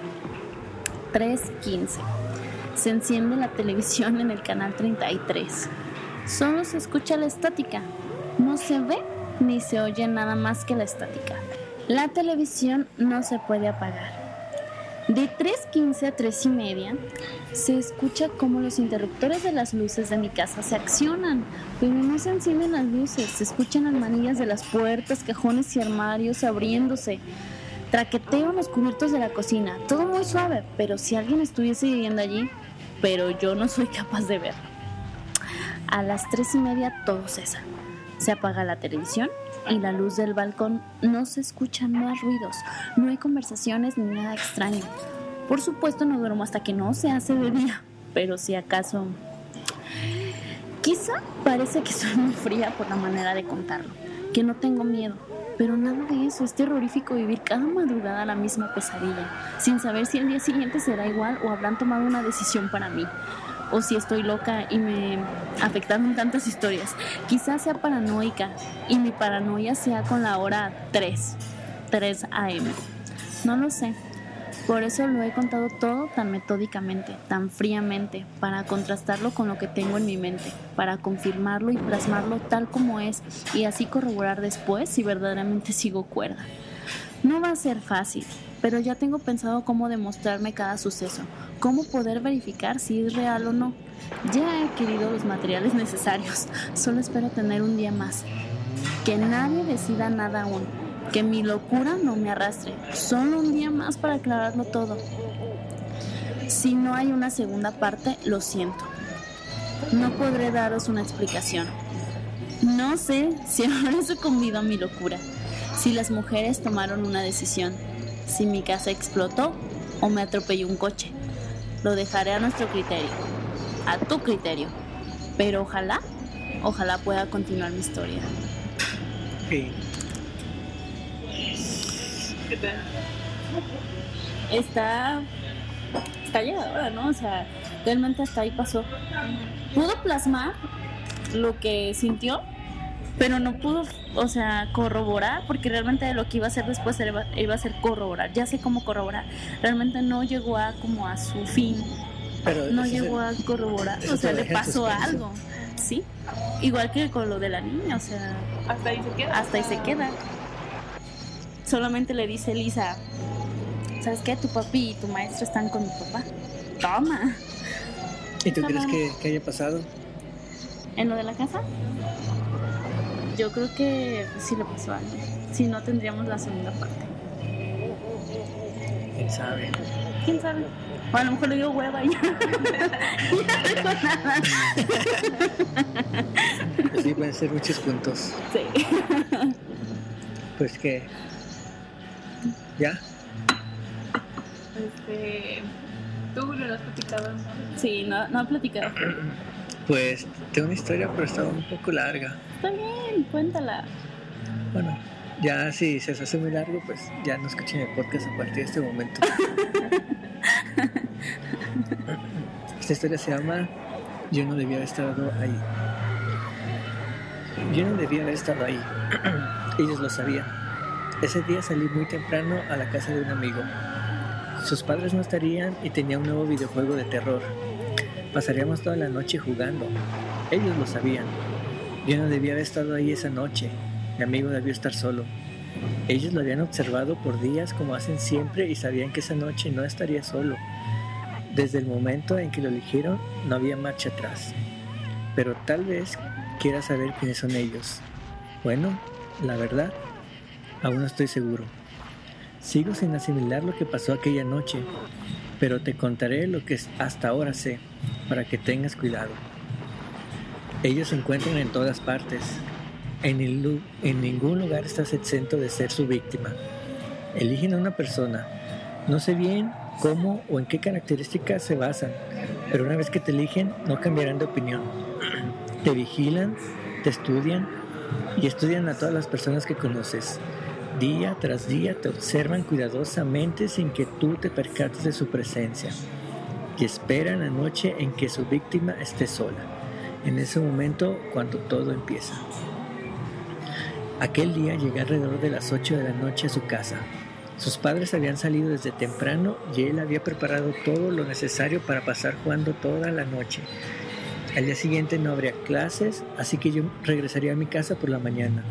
3:15. Se enciende la televisión en el canal 33. Solo se escucha la estática. No se ve ni se oye nada más que la estática. La televisión no se puede apagar. De 3:15 a 3:30 se escucha como los interruptores de las luces de mi casa se accionan, pero no se encienden las luces. Se escuchan las manillas de las puertas, cajones y armarios abriéndose. Traqueteo en los cubiertos de la cocina. Todo muy suave, pero si alguien estuviese viviendo allí, pero yo no soy capaz de verlo. A las 3:30 todo cesa. Se apaga la televisión y la luz del balcón. No se escuchan más ruidos, no hay conversaciones ni nada extraño. Por supuesto no duermo hasta que no se hace de día, pero si acaso... Quizá parece que soy muy fría por la manera de contarlo, que no tengo miedo, pero nada de eso. Es terrorífico vivir cada madrugada la misma pesadilla, sin saber si el día siguiente será igual o habrán tomado una decisión para mí, o si estoy loca y me afectaron tantas historias. Quizás sea paranoica y mi paranoia sea con la hora 3 a.m. No lo sé. Por eso lo he contado todo tan metódicamente, tan fríamente, para contrastarlo con lo que tengo en mi mente, para confirmarlo y plasmarlo tal como es, y así corroborar después si verdaderamente sigo cuerda. No va a ser fácil, pero ya tengo pensado cómo demostrarme cada suceso, cómo poder verificar si es real o no. Ya he adquirido los materiales necesarios, solo espero tener un día más. Que nadie decida nada aún, que mi locura no me arrastre, solo un día más para aclararlo todo. Si no hay una segunda parte, lo siento. No podré daros una explicación. No sé si habré sucumbido a mi locura, si las mujeres tomaron una decisión, si mi casa explotó o me atropelló un coche. Lo dejaré a nuestro criterio, a tu criterio, pero ojalá pueda continuar mi historia. Sí. ¿Qué tal? Está llegadora, ¿no? O sea, realmente hasta ahí pasó. Pudo plasmar lo que sintió, pero no pudo, o sea, corroborar, porque realmente lo que iba a hacer después iba a ser corroborar. Ya sé cómo corroborar. Realmente no llegó a su fin. Pero no llegó a corroborar, o sea, le pasó algo. Sí, igual que con lo de la niña, o sea, Hasta ahí se queda. hasta ahí se queda. Solamente le dice Lisa, ¿sabes qué? Tu papi y tu maestro están con mi papá. Toma. ¿Y tú crees que haya pasado? ¿En lo de la casa? Yo creo que sí le pasó algo. Si no, tendríamos la segunda parte. ¿Quién sabe? ¿Quién sabe? O a lo mejor le dio hueva y ya. Ya no dijo nada. Pues sí, pueden ser muchos puntos. Sí. Pues que... ¿Ya? Tú lo has platicado, ¿no? Sí, no he platicado. Pues tengo una historia, pero está un poco larga. Está bien, cuéntala. Bueno, ya si se os hace muy largo, pues ya no escuchen el podcast a partir de este momento. Esta historia se llama Yo no debía haber estado ahí. Yo no debía haber estado ahí. Ellos lo sabían. Ese día salí muy temprano a la casa de un amigo. Sus padres no estarían y tenía un nuevo videojuego de terror. Pasaríamos toda la noche jugando. Ellos lo sabían. Yo no debía haber estado ahí esa noche. Mi amigo debió estar solo. Ellos lo habían observado por días como hacen siempre y sabían que esa noche no estaría solo. Desde el momento en que lo eligieron no había marcha atrás. Pero tal vez quieras saber quiénes son ellos. Bueno, la verdad, aún no estoy seguro. Sigo sin asimilar lo que pasó aquella noche, pero te contaré lo que hasta ahora sé, para que tengas cuidado. Ellos se encuentran en todas partes. En ningún lugar estás exento de ser su víctima. Eligen a una persona. No sé bien cómo o en qué características se basan, pero una vez que te eligen, no cambiarán de opinión. Te vigilan, te estudian y estudian a todas las personas que conoces. Día tras día te observan cuidadosamente sin que tú te percates de su presencia y esperan la noche en que su víctima esté sola. En ese momento, cuando todo empieza. Aquel día llegué alrededor de las 8 de la noche a su casa. Sus padres habían salido desde temprano y él había preparado todo lo necesario para pasar jugando toda la noche. Al día siguiente no habría clases, así que yo regresaría a mi casa por la mañana.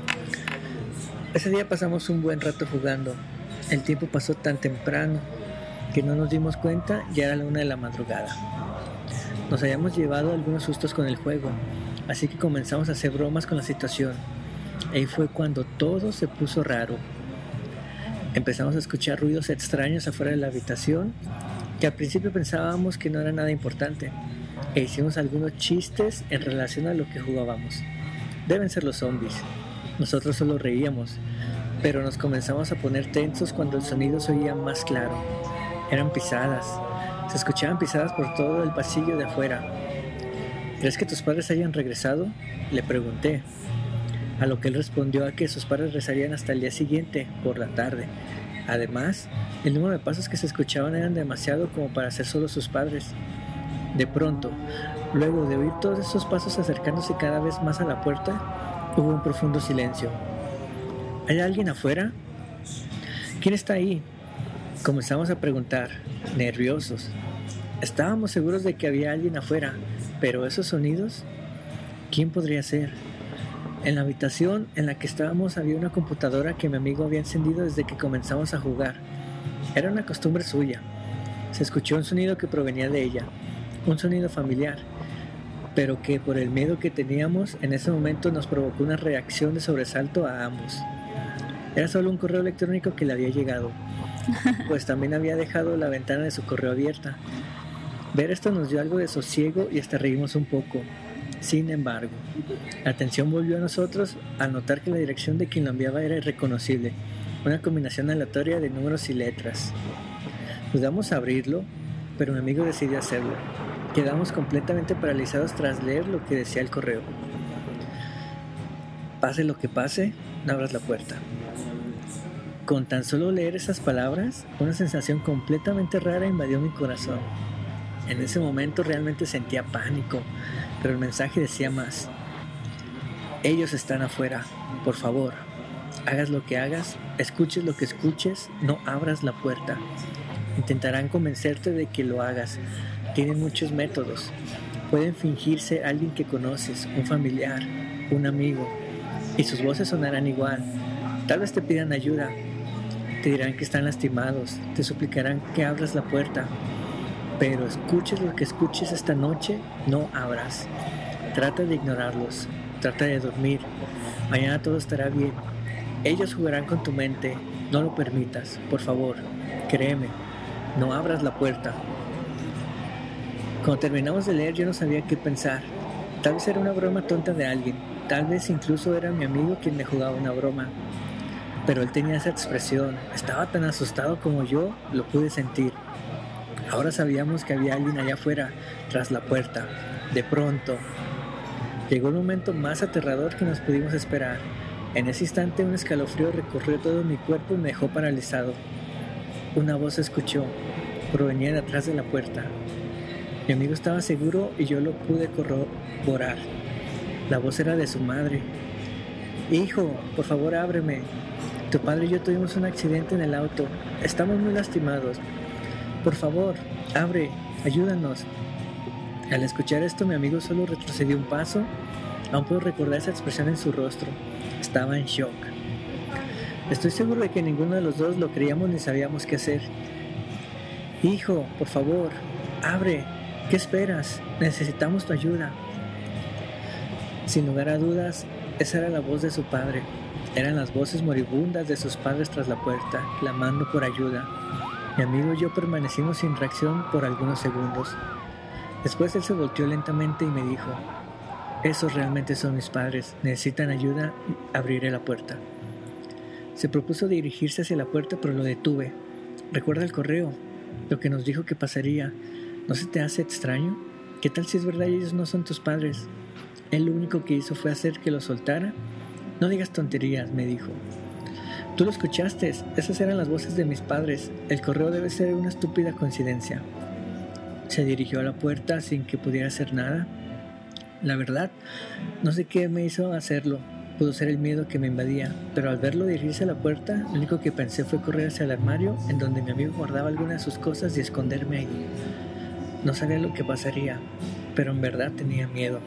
Ese día pasamos un buen rato jugando. El tiempo pasó tan temprano que no nos dimos cuenta, ya era la 1 de la madrugada. Nos habíamos llevado algunos sustos con el juego, así que comenzamos a hacer bromas con la situación. Ahí fue cuando todo se puso raro. Empezamos a escuchar ruidos extraños afuera de la habitación, que al principio pensábamos que no era nada importante, e hicimos algunos chistes en relación a lo que jugábamos. Deben ser los zombies. Nosotros solo reíamos, pero nos comenzamos a poner tensos cuando el sonido se oía más claro. Eran pisadas. Se escuchaban pisadas por todo el pasillo de afuera. ¿Crees que tus padres hayan regresado?, le pregunté. A lo que él respondió a que sus padres regresarían hasta el día siguiente, por la tarde. Además, el número de pasos que se escuchaban eran demasiado como para ser solo sus padres. De pronto, luego de oír todos esos pasos acercándose cada vez más a la puerta, hubo un profundo silencio. ¿Hay alguien afuera? ¿Quién está ahí?, comenzamos a preguntar, nerviosos. Estábamos seguros de que había alguien afuera, pero esos sonidos, ¿quién podría ser? En la habitación en la que estábamos había una computadora que mi amigo había encendido desde que comenzamos a jugar. Era una costumbre suya. Se escuchó un sonido que provenía de ella, un sonido familiar, pero que por el miedo que teníamos en ese momento nos provocó una reacción de sobresalto a ambos. Era solo un correo electrónico que le había llegado, pues también había dejado la ventana de su correo abierta. Ver esto nos dio algo de sosiego y hasta reímos un poco. Sin embargo, la atención volvió a nosotros al notar que la dirección de quien lo enviaba era irreconocible, una combinación aleatoria de números y letras. Dudamos a abrirlo, pero mi amigo decidió hacerlo. Quedamos completamente paralizados tras leer lo que decía el correo. Pase lo que pase, no abras la puerta. Con tan solo leer esas palabras, una sensación completamente rara invadió mi corazón. En ese momento realmente sentía pánico, pero el mensaje decía más. Ellos están afuera, por favor, hagas lo que hagas, escuches lo que escuches, no abras la puerta. Intentarán convencerte de que lo hagas. Tienen muchos métodos. Pueden fingirse alguien que conoces, un familiar, un amigo, y sus voces sonarán igual. Tal vez te pidan ayuda. Te dirán que están lastimados, te suplicarán que abras la puerta, pero escuches lo que escuches esta noche, no abras. Trata de ignorarlos, trata de dormir, mañana todo estará bien. Ellos jugarán con tu mente, no lo permitas, por favor, créeme, no abras la puerta. Cuando terminamos de leer yo no sabía qué pensar. Tal vez era una broma tonta de alguien, tal vez incluso era mi amigo quien me jugaba una broma. Pero él tenía esa expresión, estaba tan asustado como yo, lo pude sentir. Ahora sabíamos que había alguien allá afuera, tras la puerta. De pronto, llegó el momento más aterrador que nos pudimos esperar. En ese instante un escalofrío recorrió todo mi cuerpo y me dejó paralizado. Una voz se escuchó, provenía de atrás de la puerta. Mi amigo estaba seguro y yo lo pude corroborar. La voz era de su madre. Hijo, por favor ábreme. Tu padre y yo tuvimos un accidente en el auto. Estamos muy lastimados. Por favor, abre, ayúdanos. Al escuchar esto, mi amigo solo retrocedió un paso. Aún puedo recordar esa expresión en su rostro. Estaba en shock. Estoy seguro de que ninguno de los dos lo creíamos ni sabíamos qué hacer. Hijo, por favor, abre. ¿Qué esperas? Necesitamos tu ayuda. Sin lugar a dudas, esa era la voz de su padre. Eran las voces moribundas de sus padres tras la puerta, clamando por ayuda. Mi amigo y yo permanecimos sin reacción por algunos segundos. Después él se volteó lentamente y me dijo: esos realmente son mis padres, necesitan ayuda, abriré la puerta. Se propuso dirigirse hacia la puerta, pero lo detuve. Recuerda el correo, lo que nos dijo que pasaría. ¿No se te hace extraño? ¿Qué tal si es verdad y ellos no son tus padres? Él lo único que hizo fue hacer que lo soltara. No digas tonterías, me dijo. Tú lo escuchaste, esas eran las voces de mis padres. El correo debe ser una estúpida coincidencia. Se dirigió a la puerta sin que pudiera hacer nada. La verdad, no sé qué me hizo hacerlo. Pudo ser el miedo que me invadía, pero al verlo dirigirse a la puerta, lo único que pensé fue correr hacia el armario en donde mi amigo guardaba algunas de sus cosas y esconderme ahí. No sabía lo que pasaría, pero en verdad tenía miedo.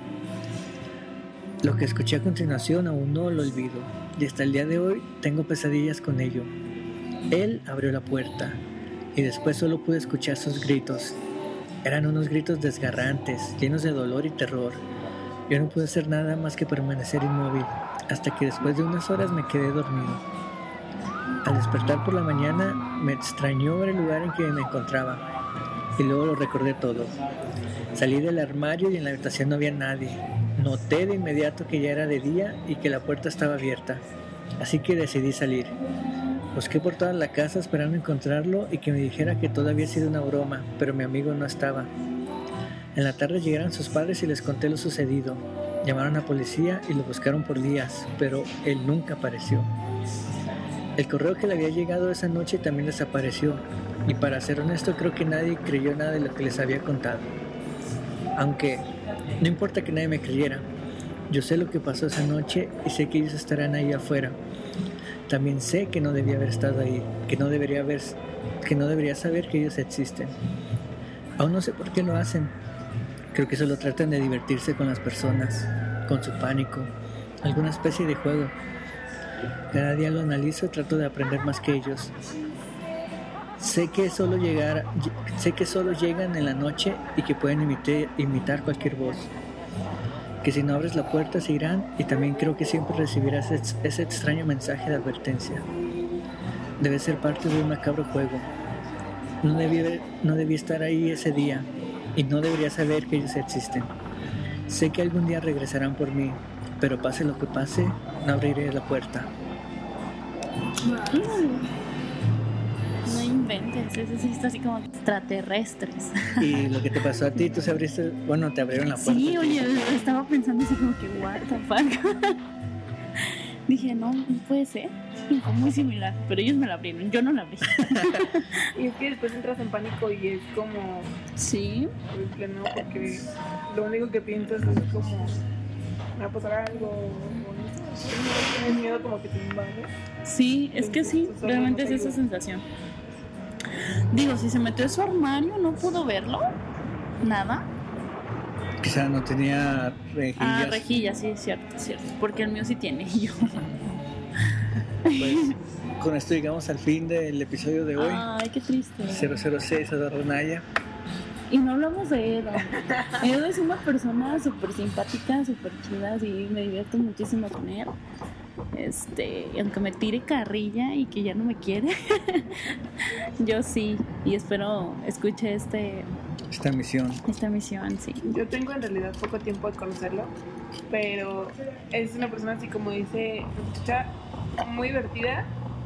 Lo que escuché a continuación aún no lo olvido, y hasta el día de hoy tengo pesadillas con ello. Él abrió la puerta, y después solo pude escuchar sus gritos. Eran unos gritos desgarrantes, llenos de dolor y terror. Yo no pude hacer nada más que permanecer inmóvil, hasta que después de unas horas me quedé dormido. Al despertar por la mañana, me extrañó el lugar en que me encontraba, y luego lo recordé todo. Salí del armario y en la habitación no había nadie. Noté de inmediato que ya era de día y que la puerta estaba abierta, así que decidí salir. Busqué por toda la casa esperando encontrarlo y que me dijera que todo había sido una broma, pero mi amigo no estaba. En la tarde llegaron sus padres y les conté lo sucedido. Llamaron a policía y lo buscaron por días, pero él nunca apareció. El correo que le había llegado esa noche también desapareció, y para ser honesto creo que nadie creyó nada de lo que les había contado. Aunque no importa que nadie me creyera, yo sé lo que pasó esa noche y sé que ellos estarán ahí afuera. También sé que no debía haber estado ahí, que no debería saber que ellos existen. Aún no sé por qué lo hacen. Creo que solo tratan de divertirse con las personas, con su pánico, alguna especie de juego. Cada día lo analizo y trato de aprender más que ellos. Sé que solo llegan en la noche y que pueden imitar cualquier voz. Que si no abres la puerta se irán, y también creo que siempre recibirás ese extraño mensaje de advertencia. Debe ser parte de un macabro juego. No debí estar ahí ese día, y no debería saber que ellos existen. Sé que algún día regresarán por mí, pero pase lo que pase, no abriré la puerta. No inventes, eso sí está así como extraterrestres. Y lo que te pasó a ti, tú te abrieron la puerta. Sí, oye, estaba pensando así como que what the fuck. Dije, no puede ser. Fue muy similar, pero ellos me la abrieron, yo no la abrí. Y es que después entras en pánico y es como... Sí. Horrible, ¿no? Porque lo único que piensas es como... ¿me va a pasar algo? O tienes miedo como que te invade. Sí, es que sí, realmente es esa sensación. Digo, si se metió en su armario, ¿no pudo verlo? ¿Nada? Quizá no tenía rejillas. Ah, rejillas, sí, cierto, porque el mío sí tiene, y yo... Pues, con esto llegamos al fin del episodio de hoy. Ay, qué triste. 006, Eduardo Naya. Y no hablamos de Edo. Edo es una persona súper simpática, súper chida, y me divierto muchísimo con él. Aunque me tire carrilla y que ya no me quiere, yo sí, y espero escuche esta emisión, sí. Yo tengo en realidad poco tiempo de conocerlo, pero es una persona así como dice, muchacha muy divertida,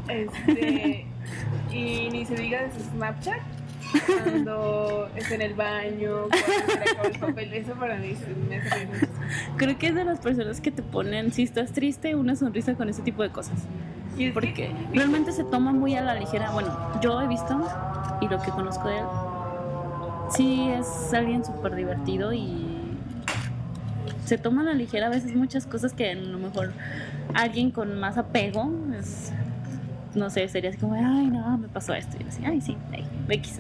y ni se diga de su Snapchat, cuando está en el baño, cuando se le acaba el papel, eso para mí me hace reír mucho. Creo que es de las personas que te ponen, si estás triste, una sonrisa con ese tipo de cosas. Porque realmente se toma muy a la ligera. Bueno, yo he visto, y lo que conozco de él, sí es alguien súper divertido y se toma a la ligera a veces muchas cosas que a lo mejor alguien con más apego no sé, sería así como, ay, no, me pasó esto. Y yo así, ay, sí, X.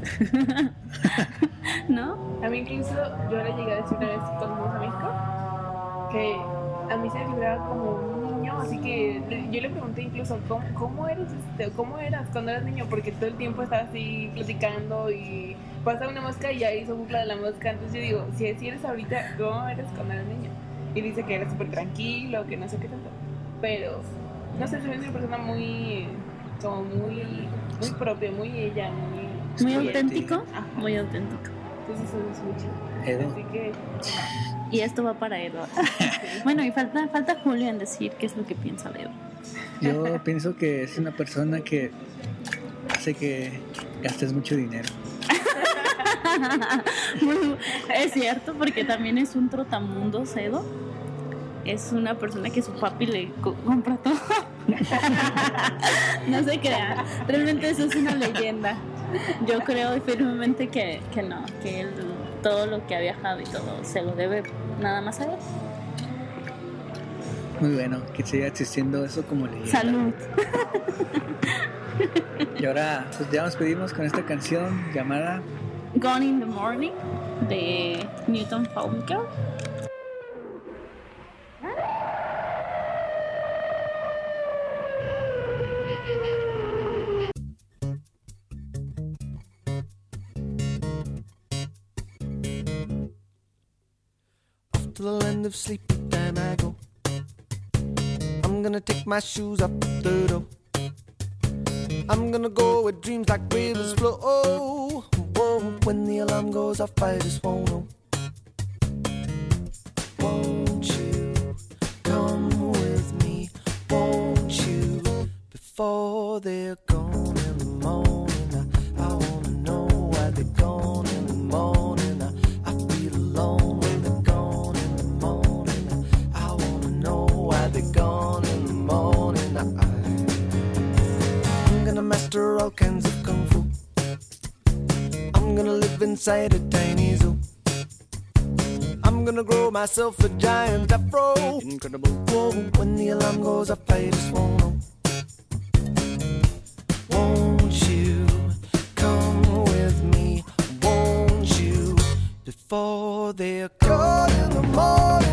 ¿No? A mí incluso, yo le llegué a decir una vez cuando fuimos a México, que a mí se me figuraba como un niño, así que yo le pregunté incluso, ¿cómo eras cuando eras niño? Porque todo el tiempo estaba así platicando y pasa una mosca y ya hizo bucla de la mosca. Entonces yo digo, si eres ahorita, ¿cómo eres cuando eras niño? Y dice que eres súper tranquilo, que no sé qué tanto. Pero, no sé, se me hace una persona muy propia, muy ella, muy auténtico. Ajá. Muy auténtico. Entonces eso es muy chido. Así que... Y esto va para Edo. Bueno, y falta Julio en decir qué es lo que piensa de Edo. Yo pienso que es una persona que hace que gastes mucho dinero. Es cierto, porque también es un trotamundo cedo. Es una persona que su papi le compra todo. No se crean. Realmente eso es una leyenda. Yo creo firmemente que no, que él todo lo que ha viajado y todo se lo debe nada más a él. Muy bueno, que siga existiendo eso como leyenda. Salud. Y ahora pues ya nos pedimos con esta canción llamada Gone in the Morning de Newton Faulkner. To the land of sleep, then I go. I'm gonna take my shoes off the door. I'm gonna go where dreams like rivers flow. Whoa, when the alarm goes off, I just won't know. Won't you come with me? Won't you? Before they're gone in the morning, I wanna know why they're gone in the morning. I feel alone when they're gone in the morning. I wanna know why they're gone in the morning. I'm gonna master all kinds of kung fu. I'm gonna live inside a tiny zoo. I'm gonna grow myself a giant afro. Incredible. Whoa, when the alarm goes off, I just won't know. Won't you come with me? Won't you? Before they're gone in the morning.